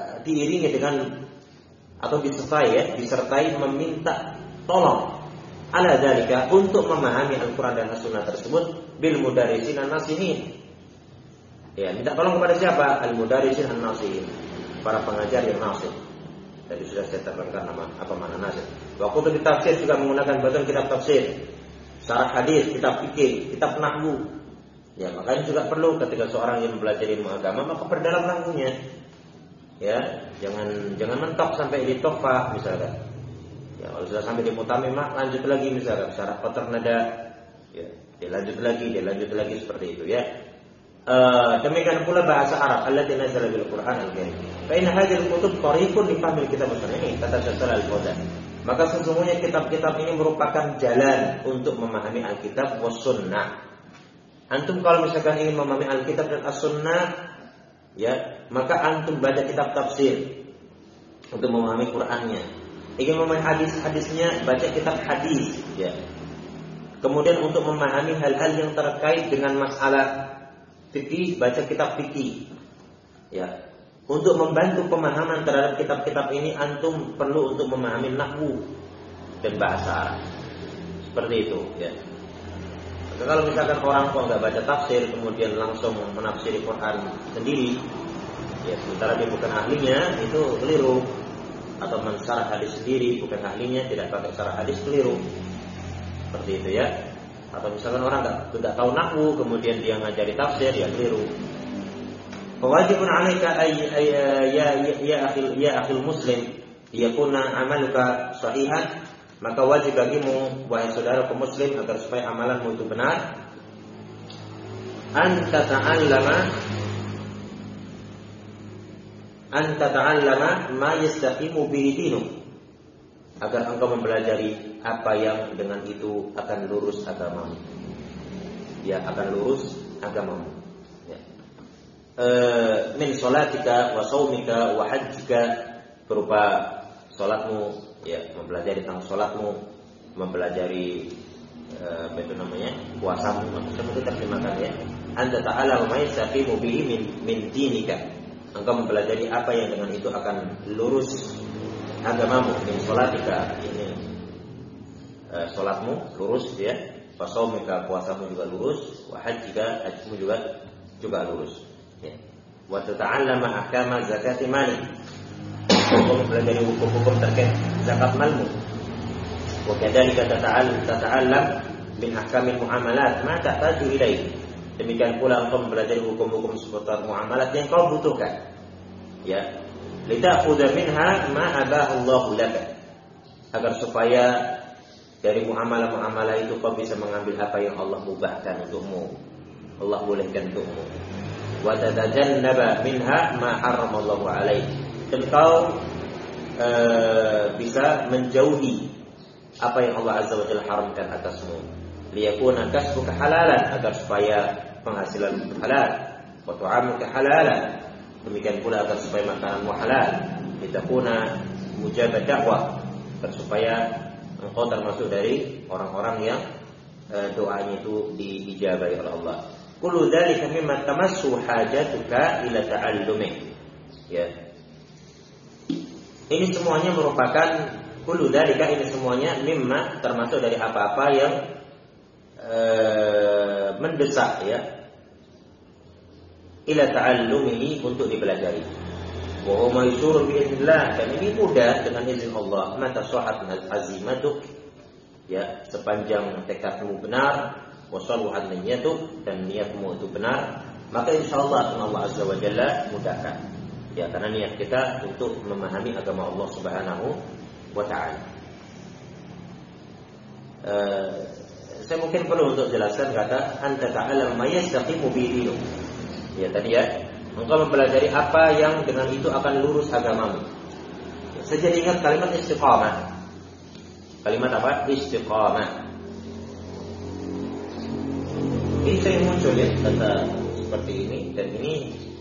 diiringi dengan atau disertai meminta tolong ala dzalika, untuk memahami Al-Qur'an dan As-Sunnah tersebut, bil mudarrisin an-nasihin. Ya, minta tolong kepada siapa? Al-mudarrisin an-nasihin, para pengajar yang nasih. Tadi sudah saya terangkan apa makna nasih. Wa kutub tafsir juga menggunakan bagian kitab tafsir, syarah hadis, kitab fikih, kitab nahwu. Ya, makanya juga perlu ketika seorang yang mempelajari ilmu agama maka perdalam nahwunya. Ya, jangan mentok sampai di tohfah misalkan. Ya, kalau sudah sampai di mutamimah lanjut lagi misalkan syarah qatar nada. Ya, dia lanjut lagi seperti itu ya. Demikian pula bahasa Arab allati nazala bil Qur'an al-Karim. Fa inna hadhihi al-kutub tariqun li fahmi kitab ini kata Syekh Al-Fauzan. Maka sesungguhnya kitab-kitab ini merupakan jalan untuk memahami Alkitab was sunnah. Antum kalau misalkan ingin memahami Alkitab dan As-Sunnah, ya, maka antum baca kitab tafsir untuk memahami Qur'annya. Ingin memahami hadis-hadisnya, baca kitab hadis, ya. Kemudian untuk memahami hal-hal yang terkait dengan masalah fikih, baca kitab fikih. Ya. Untuk membantu pemahaman terhadap kitab-kitab ini, antum perlu untuk memahami nahwu dan bahasa Arab. Seperti itu, ya. Maka kalau misalkan orang kok nggak baca tafsir, kemudian langsung menafsiri Quran sendiri, ya, sementara dia bukan ahlinya, itu keliru. Atau mensyarah hadis sendiri, bukan ahlinya, tidak pakai syarah hadis, keliru. Seperti itu ya. Atau misalkan orang tidak tahu nahwu, kemudian dia ngajari tafsir, ya keliru. Wajibun 'alaika ya akhil muslim yakuna amaluka sahihan, maka wajib bagimu wahai saudaraku muslim agar supaya amalanmu itu benar, an tata'allama ma yastaqimu bihi dinuk, agar engkau mempelajari apa yang dengan itu akan lurus agamamu. Ya, akan lurus agamamu. Ya. Min sholatika wa shaumika wa hajjika, berupa salatmu, ya, mempelajari tentang salatmu, mempelajari apa itu namanya, puasamu, maksudnya itu terjemahkan ya. Anta ta'ala ma yastaqimu bihi min dinika, engkau mempelajari apa yang dengan itu akan lurus agamamu. Min sholatika, ini salatmu lurus ya, wa shaumika, puasamu juga lurus, wa hajjika, hajimu juga lurus. Ya. Wa tata'allama ahkama zakati mali, engkau mempelajari hukum-hukum terkait zakat malmu. Wa kadzalika tata'allam min ahkamil muamalat ma tahtaju ilaihi, demikian pula engkau mempelajari hukum-hukum seputar muamalat yang kau butuhkan. Ya, lita'khudha minha ma abaha Allah laka, agar supaya dari muamalah-muamalah itu kau bisa mengambil apa yang Allah mubahkan untukmu, Allah bolehkan untukmu. Wa tatajannaba minha ma haramallahu alaik, dan kau bisa menjauhi apa yang Allah Azza wa Jalla haramkan atasmu. Liyakuna kasbuka halalan, agar supaya penghasilan itu halal. Wa ta'amuka halalan, demikian pula agar supaya makananmu halal. Litakuna mujabad dakwah, agar supaya engkau termasuk dari orang-orang yang doanya itu diijabahi oleh Allah. Kullu dzalika mimma tamassu hajatuka ila ta'allumi. Ya. Ini semuanya merupakan kullu dzalika, ini semuanya mimma, termasuk dari apa-apa yang mendesak ya, ila ta'allumihi, untuk dipelajari. Wa huwa maysur bi idznillah, dan ini mudah dengan izin Allah. Mata sahhat azimatuk, ya, sepanjang tekadmu benar, wa saluhat niyatuk, dan niatmu itu benar, maka insyaallah Allah Azza wa Jalla mudahkan. Ya, karena niat kita untuk memahami agama Allah Subhanahu wa taala. Saya mungkin perlu untuk jelaskan kata anta ta'alam ma yastaqimu bi dinuk. Ya, tadi ya, engkau mempelajari apa yang dengan itu akan lurus agamamu. Saya jadi ingat kalimat istiqamah. Kalimat apa? Istiqamah. Ini sering muncul ya kata seperti ini, dan ini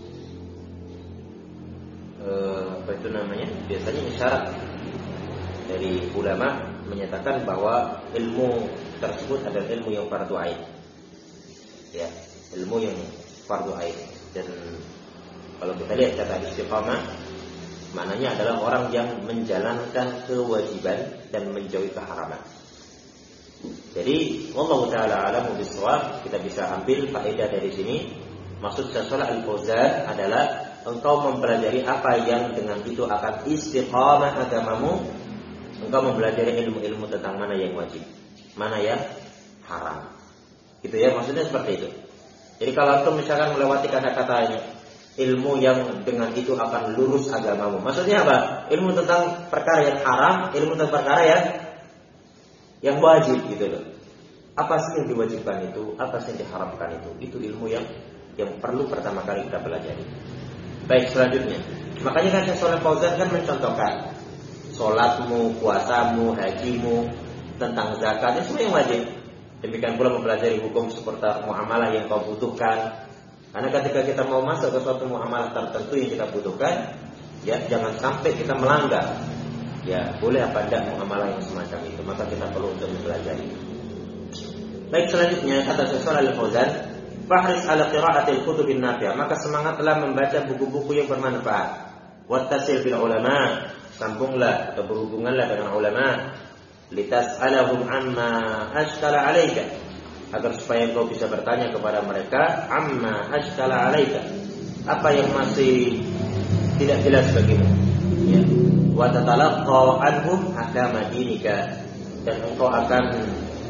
apa itu namanya? Biasanya isyarat dari ulama menyatakan bahwa ilmu tersebut adalah ilmu yang fardu ain. Ya, ilmu yang fardu ain. Dan kalau kita lihat kata istiqamah, maknanya adalah orang yang menjalankan kewajiban dan menjauhi keharaman. Jadi wallahu taala a'lamu bissawab, kita bisa ambil faedah dari sini. Maksud Syaikh Al-Fauzan adalah engkau mempelajari apa yang dengan itu akan istiqamah agamamu. Engkau mempelajari ilmu-ilmu tentang mana yang wajib, mana yang haram. Gitu ya, maksudnya seperti itu. Jadi kalau antum misalkan melewati kata-katanya ilmu yang dengan itu akan lurus agamamu. Maksudnya apa? Ilmu tentang perkara yang haram, ilmu tentang perkara yang wajib gitu loh. Apa sih yang diwajibkan itu? Apa sih yang diharamkan itu? Itu ilmu yang perlu pertama kali kita pelajari. Baik, selanjutnya. Makanya kan Syekh Shalih Fauzan kan mencontohkan salatmu, puasamu, hajimu, tentang zakat, itu semua yang wajib. Demikian pula mempelajari hukum seputar muamalah yang kau butuhkan. Karena ketika kita mau masuk ke suatu muamalah tertentu yang kita butuhkan, ya jangan sampai kita melanggar. Ya, boleh apa tidak muamalah yang semacam itu, maka kita perlu untuk mempelajari. Baik, selanjutnya kata Syekh Shalih Fauzan, fahris ala qira'atil kutubin nafi'ah, maka semangatlah membaca buku-buku yang bermanfaat. Wattasil bil ulama, sambunglah atau berhubunganlah dengan ulama. Litas'alahum amma ashkala 'alaika, agar supaya engkau bisa bertanya kepada mereka amma ashkala 'alaika, apa yang masih tidak jelas bagimu, ya. Wa tatalaqqa anhum ahkama dinika, dan engkau akan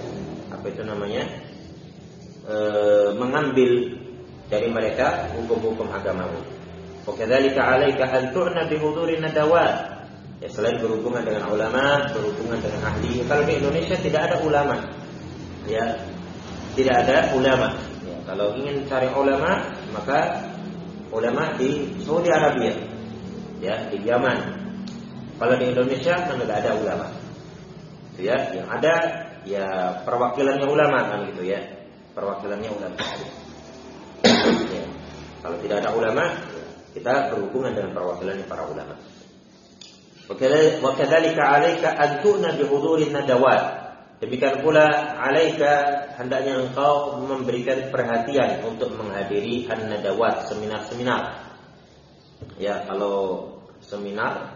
mengambil dari mereka hukum-hukum agamamu. Wa kadzalika 'alaika an tu'na bi huduri nadawat. Ya, selain berhubungan dengan ulama, berhubungan dengan ahli. Kalau di Indonesia tidak ada ulama, ya, tidak ada ulama. Ya, kalau ingin cari ulama, maka ulama di Saudi Arabia, ya, di Yaman. Kalau di Indonesia kan tidak ada ulama. Ya, yang ada ya perwakilannya ulama kan gitu ya, perwakilannya ulama. Ya, kalau tidak ada ulama, kita berhubungan dengan perwakilannya para ulama. Wa kadzalika 'alaika an tu'na bi hudurin nadawat. Demikian pula 'alaika, hendaknya engkau memberikan perhatian untuk menghadiri an-nadawat, seminar-seminar. Ya, kalau seminar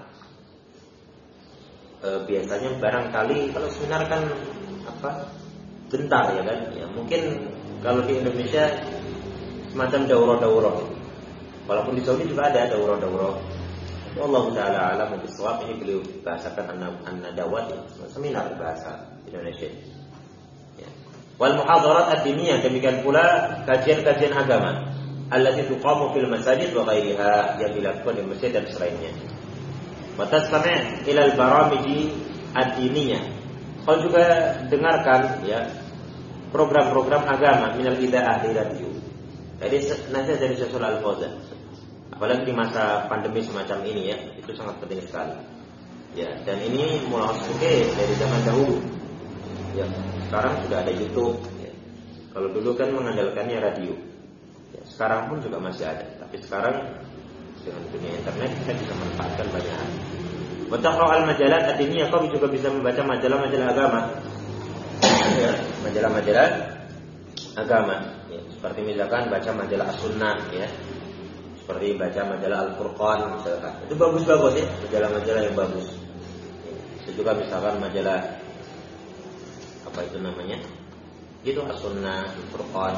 biasanya barangkali kalau seminar kan bentar ya kan. Ya, mungkin kalau di Indonesia semacam daurah-daurah. Walaupun di Saudi juga ada daurah-daurah. Wallahu ta'ala a'lamu bissawab. Ini beliau bahasakan an-nadawat, seminar bahasa Indonesia. Ya. Wal muhadharat ad-diniyah, demikian pula kajian-kajian agama allati tuqamu fil masajid wa ghairiha, yang dilakukan di masjid dan selainnya. Wa tasma' ila al-baramiji ad-diniyah. Kau juga dengarkan ya program-program agama minal idaah di radio. Jadi nasihat dari Syekh Shalih Al-Fauzan. Apalagi di masa pandemi semacam ini ya, itu sangat penting sekali. Ya, dan ini mulai dari zaman dahulu. Ya, sekarang sudah ada YouTube. Ya. Kalau dulu kan mengandalkannya radio. Ya, sekarang pun juga masih ada. Tapi sekarang dengan dunia internet kita bisa manfaatkan banyak hal. Wataqra al-majalat ad-diniyah, kau juga bisa membaca majalah-majalah agama. Ya, majalah-majalah agama. Ya, seperti misalkan baca majalah As-Sunnah ya. Seperti baca majalah Al-Furqan misalkan. Itu bagus-bagus ya, majalah-majalah yang bagus. Itu juga misalkan majalah apa itu namanya? Itu As-Sunnah, Al-Furqan.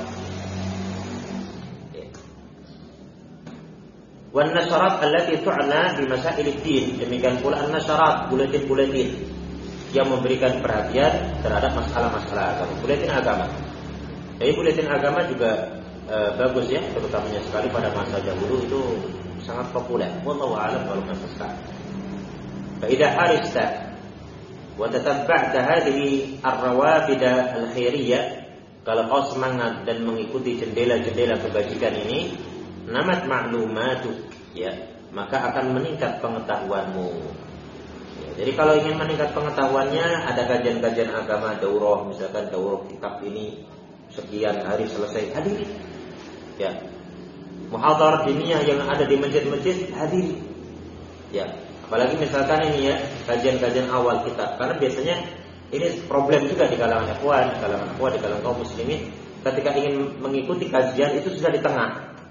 Wan nasyarat allati tu'na bi masailid-din. Demikian pula an-nasyarat, buletin-buletin yang memberikan perhatian terhadap masalah-masalah agama, buletin agama. Jadi buletin agama juga bagus ya, terutamanya sekali pada masa dahulu itu sangat populer. Wallahu a'lam kalau masa sekarang. Fa idza harista wa tatabba'ta hadhihi ar-rawabid al-khairiyyah, kalau kau semangat dan mengikuti jendela-jendela kebajikan ini, namat ma'lumatuk ya, maka akan meningkat pengetahuanmu. Ya, jadi kalau ingin meningkat pengetahuannya, ada kajian-kajian agama, daurah, misalkan daurah kitab ini sekian hari selesai, hadiri. Ya, muhadharat diniyah yang ada di masjid-masjid, hadiri. Ya, apalagi misalkan ini ya, kajian-kajian awal kitab, karena biasanya ini problem juga di kalangan ikhwan, di kalangan kaum muslimin, ketika ingin mengikuti kajian itu sudah di tengah.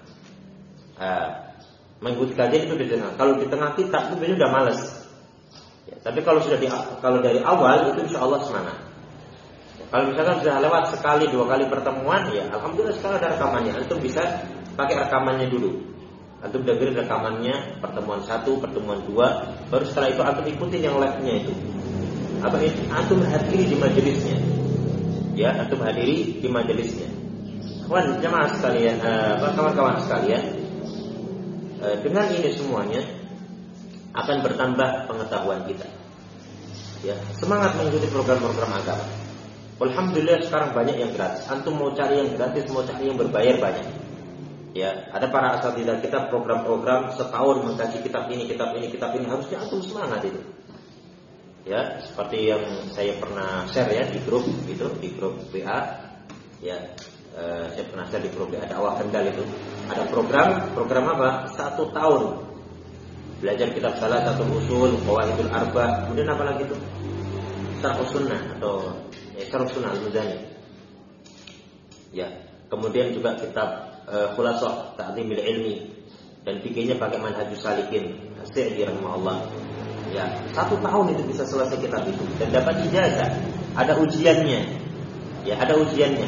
Mengikuti kajian itu di tengah. Kalau di tengah kitab itu biasanya udah males. Ya, tapi kalau dari awal itu insya Allah semangat. Kalau misalkan sudah lewat sekali 2 kali pertemuan, ya alhamdulillah sekarang ada rekamannya. Antum bisa pakai rekamannya dulu. Antum dengerin rekamannya pertemuan 1, pertemuan 2, baru setelah itu antum ikutin yang live-nya itu. Apa itu? Antum hadiri di majelisnya. Ya, antum hadiri di majelisnya. Kawan jemaah sekalian, kawan-kawan sekalian, dengan ini semuanya akan bertambah pengetahuan kita. Ya, semangat mengikuti program-program agama. Alhamdulillah sekarang banyak yang gratis. Antum mau cari yang gratis, mau cari yang berbayar banyak. Ya, ada para asatidzah kita program-program setahun mengkaji kitab ini, harusnya antum semangat itu. Ya, seperti yang saya pernah share ya di grup itu, di grup WA. Ya, saya pernah share di grup WA dakwah Kendal itu. Ada program apa? 1 tahun belajar kitab salah satu usul, qawaidul arba, kemudian apa lagi itu? Syarh sunnah atau Syarh sunnah al-Muzani. Ya, kemudian juga kitab Khulasah Ta'limil Ilmi dan fikihnya pakai Manhajus Salikin, As-Sa'di rahimahullah. Ya, 1 tahun itu bisa selesai kitab itu dan dapat ijazah. Ada ujiannya. Ya, ada ujiannya,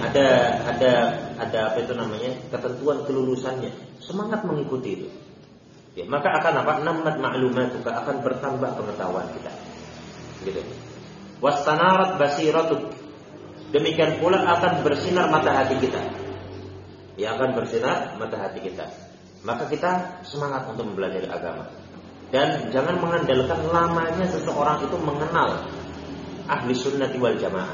ada apa itu namanya? Ketentuan kelulusannya. Semangat mengikuti itu. Ya, maka akan apa? Nammat ma'lumatuka, akan bertambah pengetahuan kita. Gitu. Wastanarat basiratuk. Demikian pula akan bersinar mata hati kita. Ya, akan bersinar mata hati kita. Maka kita semangat untuk mempelajari agama. Dan jangan mengandalkan lamanya seseorang itu mengenal ahli sunnati wal jamaah.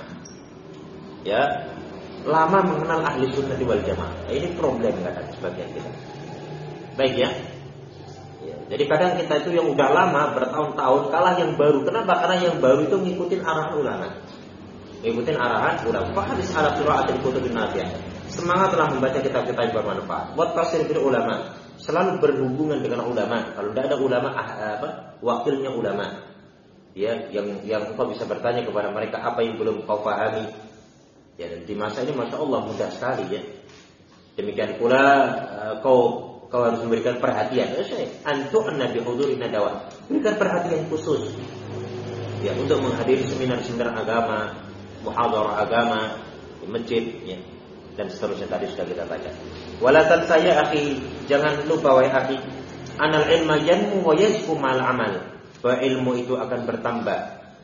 Ya, lama mengenal ahli sunnati wal jamaah. Ini problem kadang sebagian kita. Baik ya. Jadi kadang kita itu yang udah lama bertahun-tahun kalah yang baru. Kenapa? Karena yang baru itu ngikutin arahan ulama. Ngikutin arahan ulama. Fahadis ala qira'atil kutubin nafi'ah. Semangatlah membaca kitab-kitab yang bermanfaat. Buat tafsir bil ulama. Selalu berhubungan dengan ulama. Kalau tidak ada ulama, wakilnya ulama. Ya, yang engkau bisa bertanya kepada mereka apa yang belum kau pahami. Ya, dan di masa ini masya Allah mudah sekali ya. Demikian pula kau harus memberikan perhatian. Antu an-nabi hudurin nadawat. Berikan perhatian khusus. Ya, untuk menghadiri seminar-seminar agama, muhadharah agama di masjid, ya, dan seterusnya tadi sudah kita baca. Walatan saya akhi, jangan lupa wahai akhi, anal ilma yanmu wa yazku mal amal. Bahwa ilmu itu akan bertambah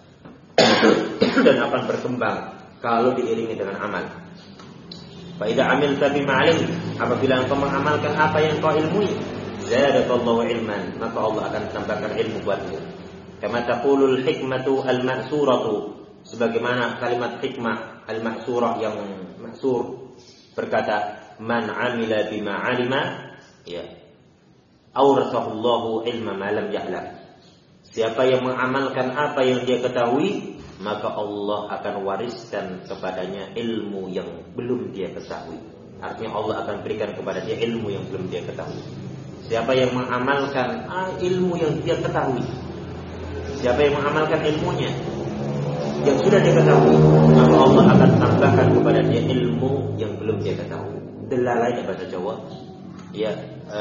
dan akan berkembang kalau diiringi dengan amal. Fa idza amilta bima 'alim, apabila engkau mengamalkan apa yang kau ilmui, zadakallahu ilman, maka Allah akan tambahkan ilmu buatmu. Kama taqulul hikmatu al-ma'suratu, sebagaimana kalimat hikmah al-ma'surah yang ma'sur berkata, man 'amila bima 'alima, ya, awrathahullahu ilma ma lam ya'lam. Siapa yang mengamalkan apa yang dia ketahui, maka Allah akan wariskan kepadanya ilmu yang belum dia ketahui. Artinya Allah akan berikan kepada dia ilmu yang belum dia ketahui. Siapa yang mengamalkan ilmu yang dia ketahui, siapa yang mengamalkan ilmunya yang sudah dia ketahui, maka Allah akan tambahkan kepada dia ilmu yang belum dia ketahui. Delalainya bahasa Jawa, ya,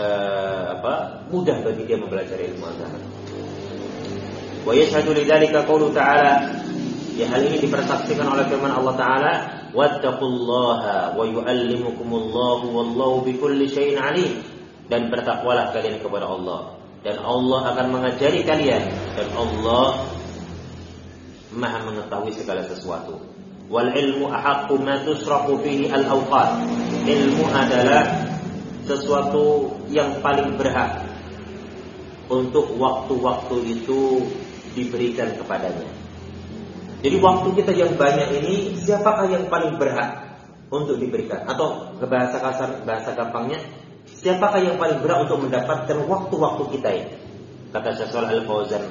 mudah bagi dia mempelajari ilmu agama. Wa yashhadu lidzalika qaulu ta'ala, ya, hal ini dipersaksikan oleh firman Allah Ta'ala, wattaqullaha wa yu'allimukumullahu wallahu bikulli syai'in alim, dan bertakwalah kalian kepada Allah dan Allah akan mengajari kalian dan Allah Maha mengetahui segala sesuatu. Wal ilmu ahaqqu ma tusrafu fihi al-awqat. Ilmu adalah sesuatu yang paling berhak untuk waktu-waktu itu diberikan kepadanya. Jadi waktu kita yang banyak ini, siapakah yang paling berhak untuk diberikan? Atau bahasa kasar, bahasa gampangnya, siapakah yang paling berhak untuk mendapatkan waktu-waktu kita ini? Kata Syekh Shalih Al-Fauzan,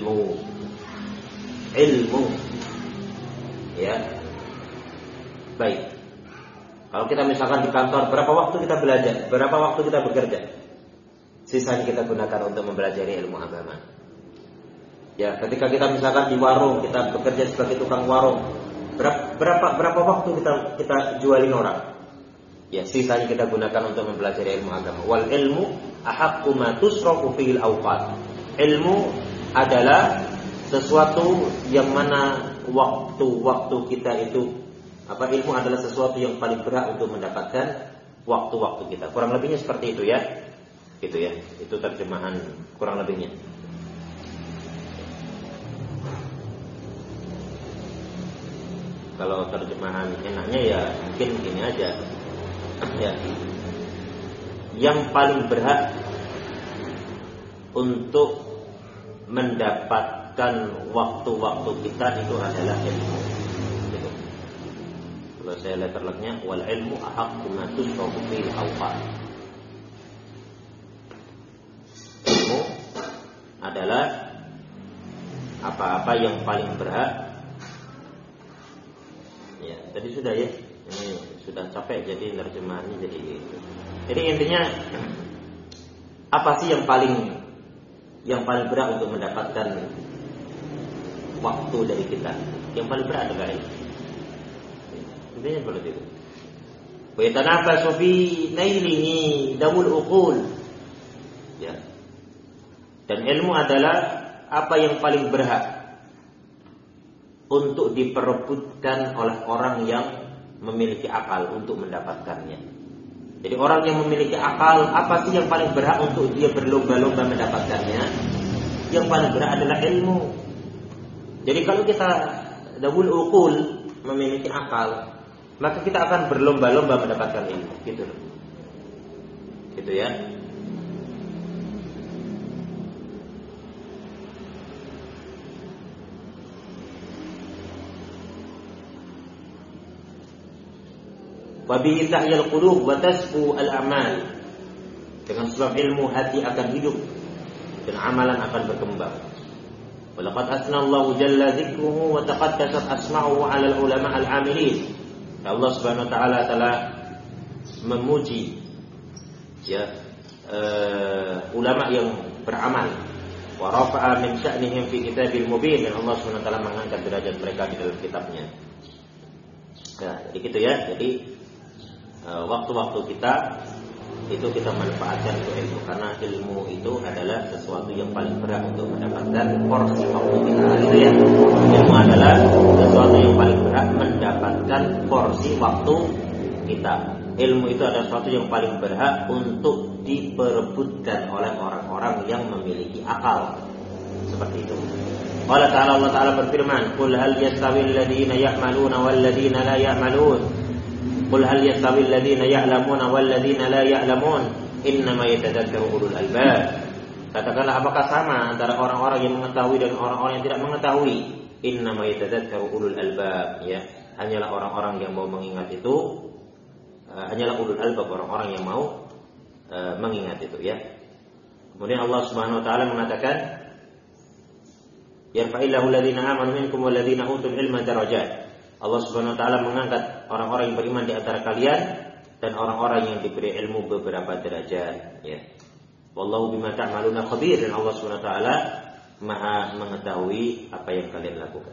ilmu. Ya. Baik. Kalau kita misalkan di kantor, berapa waktu kita belajar? Berapa waktu kita bekerja? Sisanya kita gunakan untuk mempelajari ilmu agama. Ya, ketika kita misalkan di warung, kita bekerja sebagai tukang warung, berapa waktu kita jualin orang? Ya, sisanya kita gunakan untuk mempelajari ilmu agama. Wal ilmu ahaqqu ma tusrafu fil awqat. Ilmu adalah sesuatu yang mana waktu-waktu kita itu ilmu adalah sesuatu yang paling berhak untuk mendapatkan waktu-waktu kita. Kurang lebihnya seperti itu ya. Gitu ya. Itu terjemahan kurang lebihnya. Kalau terjemahan enaknya ya mungkin gini aja. Ya. Yang paling berhak untuk mendapatkan waktu-waktu kita itu adalah ilmu. Gitu. Kalau saya lihat terleknya wal ilmu ahaqqu ma tusrafu fil awqat. Ilmu adalah apa-apa yang paling berhak. Ya, tadi sudah ya. Ini sudah capek jadi terjemahannya jadi gitu. Jadi intinya apa sih yang paling berat untuk mendapatkan waktu dari kita? Yang paling berat adalah ini. Intinya seperti itu. Wa yatanafasu fi nailihi dawul uqul. Ya. Dan ilmu adalah apa yang paling berhak untuk diperebutkan oleh orang yang memiliki akal untuk mendapatkannya. Jadi orang yang memiliki akal, apa sih yang paling berhak untuk dia berlomba-lomba mendapatkannya? Yang paling berhak adalah ilmu. Jadi kalau kita dawul uqul, memiliki akal, maka kita akan berlomba-lomba mendapatkan ilmu. Gitu ya. Wa bihi tahyal qulub wa tasfu al-a'mal. Dengan sebab ilmu hati akan hidup dan amalan akan berkembang. Wa laqad asna Allahu jalla dzikruhu wa taqaddasat asma'uhu 'ala al-ulama al-'amilin. Allah Subhanahu wa taala telah memuji ya ulama yang beramal. Wa rafa'a min sya'nihim fi kitabil mubin, dan Allah Subhanahu wa taala mengangkat derajat mereka di dalam kitabnya. Nah, jadi gitu ya. Jadi waktu-waktu kita itu kita manfaatkan untuk ilmu, karena ilmu itu adalah sesuatu yang paling berat untuk mendapatkan porsi waktu kita. Gitu ya. Ilmu adalah sesuatu yang paling berat mendapatkan porsi waktu kita. Ilmu itu adalah sesuatu yang paling berhak untuk diperebutkan oleh orang-orang yang memiliki akal. Seperti itu. Allah Ta'ala berfirman, "Qul hal yastawil ladzina ya'maluna wal ladzina la ya'malun." Qul hal yastawil ladzina ya'lamuna wal ladzina la ya'lamun, innama yatadzakkaru ulul albab. Katakanlah, apakah sama antara orang-orang yang mengetahui dan orang-orang yang tidak mengetahui? Innama yatadzakkaru ulul albab, ya. Hanyalah orang-orang yang mau mengingat itu, hanyalah ulul albab, orang-orang yang mau mengingat itu, ya. Kemudian Allah Subhanahu wa taala mengatakan, yarfa'illahu alladhina amanu minkum wal ladzina utul ilma darajat. Allah Subhanahu wa taala mengangkat orang-orang yang beriman di antara kalian dan orang-orang yang diberi ilmu beberapa derajat, ya. Wallahu bima ta'maluna khabir, dan Allah Subhanahu wa taala Maha mengetahui apa yang kalian lakukan.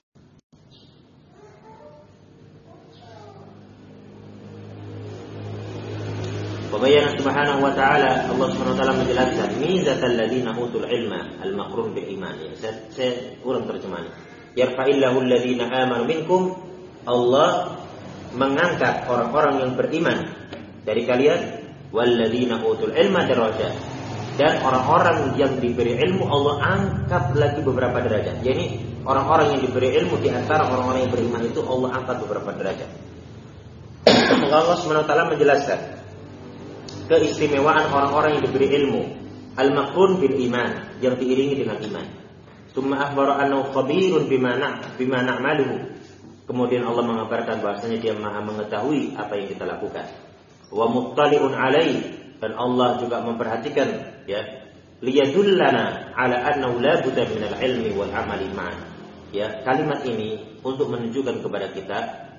Wabayana subhanahu wa ta'ala, Allah subhanahu wa ta'ala menjelaskan mizatal ladzina utul ilma al-maqrun bil iman. Ya, saya ulang terjemahannya. Yarfa'illahu alladzina amanu minkum, Allah mengangkat orang-orang yang beriman dari kalian, walladzina utul ilma darajat, dan orang-orang yang diberi ilmu Allah angkat lagi beberapa derajat. Jadi orang-orang yang diberi ilmu di antara orang-orang yang beriman itu Allah angkat beberapa derajat. Allah Subhanahu wa taala menjelaskan keistimewaan orang-orang yang diberi ilmu al-maqrun bil iman, yang diiringi dengan iman. Tsumma akhbara annahu khabirun bima na'maluhu. Kemudian Allah mengabarkan bahwasanya Dia Maha mengetahui apa yang kita lakukan. Wa muttali'un alaihi, dan Allah juga memperhatikan, ya, liyadullana ala annahu la budda minal ilmi wal amali ma'an. Ya, kalimat ini untuk menunjukkan kepada kita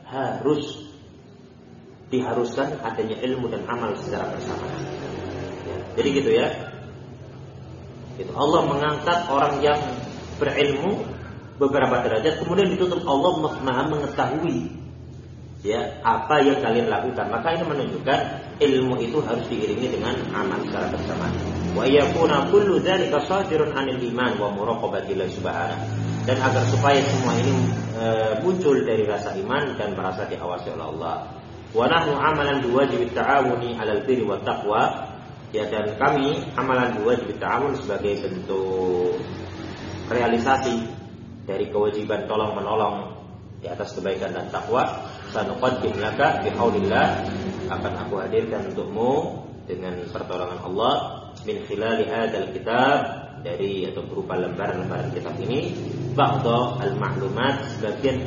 diharuskan adanya ilmu dan amal secara bersamaan. Ya, jadi gitu ya. Itu Allah mengangkat orang yang berilmu beberapa derajat, kemudian ditutup Allah Maha mengetahui, ya, apa yang kalian lakukan. Maka ini menunjukkan ilmu itu harus diiringi dengan amal secara bersamaan. wa yakuna kullu dzalika sadirun 'anil iman wa muraqabatillah subhanahu, dan agar supaya semua ini muncul dari rasa iman dan merasa diawasi oleh Allah. Wa nahnu amalan biwajib ta'awuni 'alal birri wat taqwa, ya, dan kami amalan biwajib ta'awun sebagai bentuk realisasi dari kewajiban tolong menolong di atas kebaikan dan takwa. Sanuqaddim laka bihaulillah, akan aku hadirkan untukmu dengan pertolongan Allah, min khilali hadzal kitab, dari atau berupa lembaran-lembaran kitab ini, ba'dha al-ma'lumat, sebagian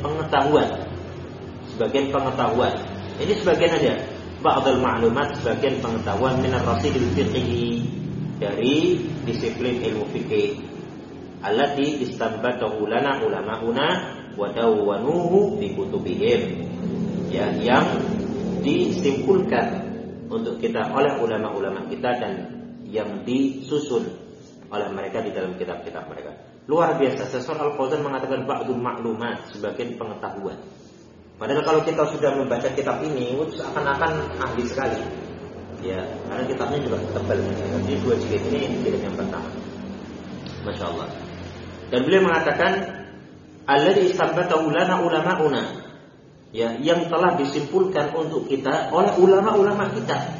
pengetahuan. Ini sebagian aja. Ba'dha al-ma'lumat, sebagian pengetahuan min ar-rasidil fiqhi, dari disiplin ilmu fikih, allati istanbatahu lana ulama'una wa dawwanuhu bi kutubihim, ya, yang disimpulkan untuk kita oleh ulama-ulama kita dan yang disusun oleh mereka di dalam kitab-kitab mereka. Luar biasa. Syekh Al-Fauzan mengatakan ba'dul ma'lumat, sebagian pengetahuan. Padahal kalau kita sudah membaca kitab ini, seakan-akan ahli sekali. Ya, karena kitabnya juga tebal. Jadi 2 jilid ini jilid yang pertama. Masya Allah. Dan beliau mengatakan alladzi istanbatahu lana ulama'una, ya, yang telah disimpulkan untuk kita oleh ulama-ulama kita.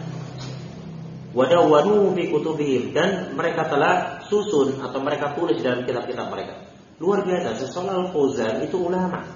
Wadawwanu bi kutubihim, dan mereka telah susun atau mereka tulis dalam kitab-kitab mereka. Luar biasa. Syekh Al-Fauzan itu ulama,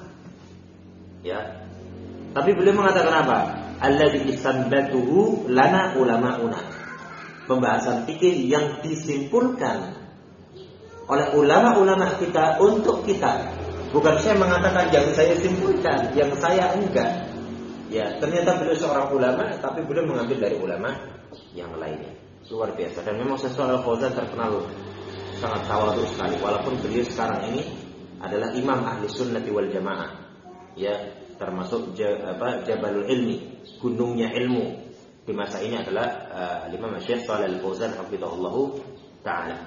ya. Tapi beliau mengatakan apa? Alladzi istanbatuhu lana ulama'una, pembahasan fikih yang disimpulkan oleh ulama-ulama kita untuk kita. Bukan saya mengatakan yang saya simpulkan, yang saya enggak. Ya, ternyata beliau seorang ulama, tapi beliau mengambil dari ulama yang lainnya. Luar biasa. Dan memang Syekh Al-Fauzan terkenal sangat tawadhu sekali, walaupun beliau sekarang ini adalah imam ahli sunnati wal jamaah, ya, termasuk Jabalul Ilmi, gunungnya ilmu di masa ini adalah Imam Syekh Shalih Al-Fauzan hafizahullahu taala.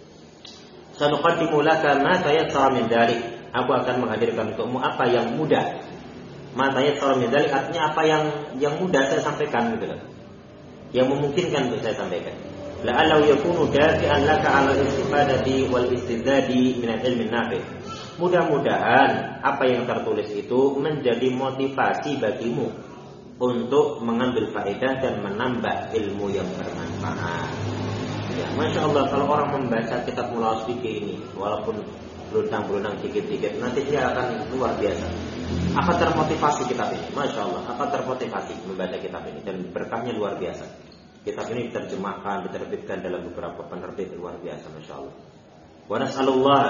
Sanuqaddimu laka ma tayassara min dzalik, aku akan menghadirkan untukmu apa yang mudah. Ma tayassara min dzalik artinya apa yang mudah saya sampaikan, gitu loh. Yang memungkinkan untuk saya sampaikan. La'allahu yakunu dafi'an laka 'ala al-istifadati wal istidadi min al-ilmi nafi'. Mudah-mudahan apa yang tertulis itu menjadi motivasi bagimu untuk mengambil faedah dan menambah ilmu yang bermanfaat. Ya, Masya Allah, kalau orang membaca kitab Mulawas Fikih ini, walaupun berundang-berundang dikit-dikit, nanti dia akan luar biasa. Akan termotivasi kitab ini, Masya Allah, akan termotivasi membaca kitab ini, dan berkahnya luar biasa. Kitab ini diterjemahkan, diterbitkan dalam beberapa penerbit, luar biasa, Masya Allah. Wa nas'alullah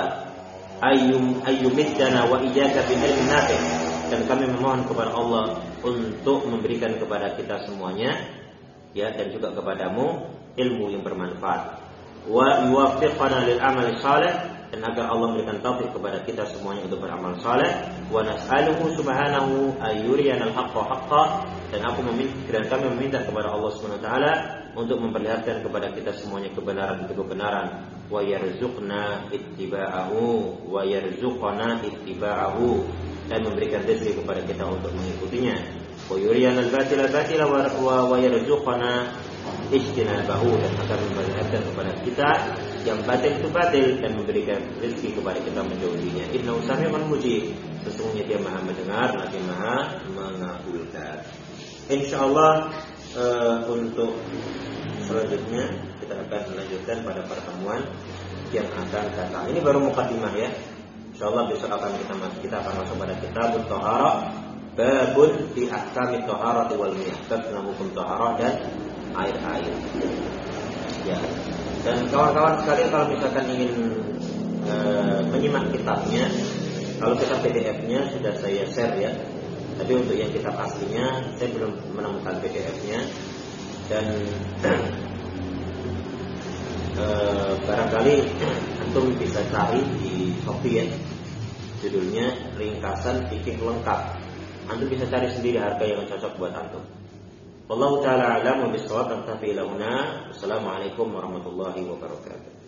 ayyumiddana wa iyyaka bil ilmi nafi', dan kami memohon kepada Allah untuk memberikan kepada kita semuanya, ya, dan juga kepadamu ilmu yang bermanfaat. Wa yuwaffiqana lil amali shalih, dan agar Allah memberikan taufik kepada kita semuanya untuk beramal saleh. Wa nas'aluhu subhanahu ayyuriyana al-haqqa haqqa, dan kami meminta kepada Allah Subhanahu wa taala untuk memperlihatkan kepada kita semuanya kebenaran itu kebenaran. Wa yarzuqna ittiba'ahu, dan memberikan rezeki kepada kita untuk mengikutinya. Wa yuriyana al-batila batila wa yarzuqna ijtinabahu, dan akan memperlihatkan kepada kita yang batil itu batil, dan memberikan rezeki kepada kita menjauhinya. Innahu sami'un mujib, sesungguhnya dia maha mendengar lagi maha mengabulkan. Insyaallah untuk selanjutnya kita akan melanjutkan pada pertemuan yang akan datang. Ini baru mukaddimah, ya. Insyaallah besok kita akan masuk pada kitabut thaharah, babun fi ahkamit thaharati wal miyah, tentang hukum thaharah dan air-air. Ya. Dan kawan-kawan sekalian, kalau misalkan ingin menyimak kitabnya, kalau kitab PDF-nya sudah saya share, ya. Tapi untuk yang kitab aslinya saya belum menemukan PDF-nya, dan barangkali antum bisa cari di Shopee, ya. Judulnya Ringkasan Fikih Lengkap. Antum bisa cari sendiri harga yang cocok buat antum. Wallahu ta'ala a'lam wa bis-shawab. Assalamualaikum warahmatullahi wabarakatuh.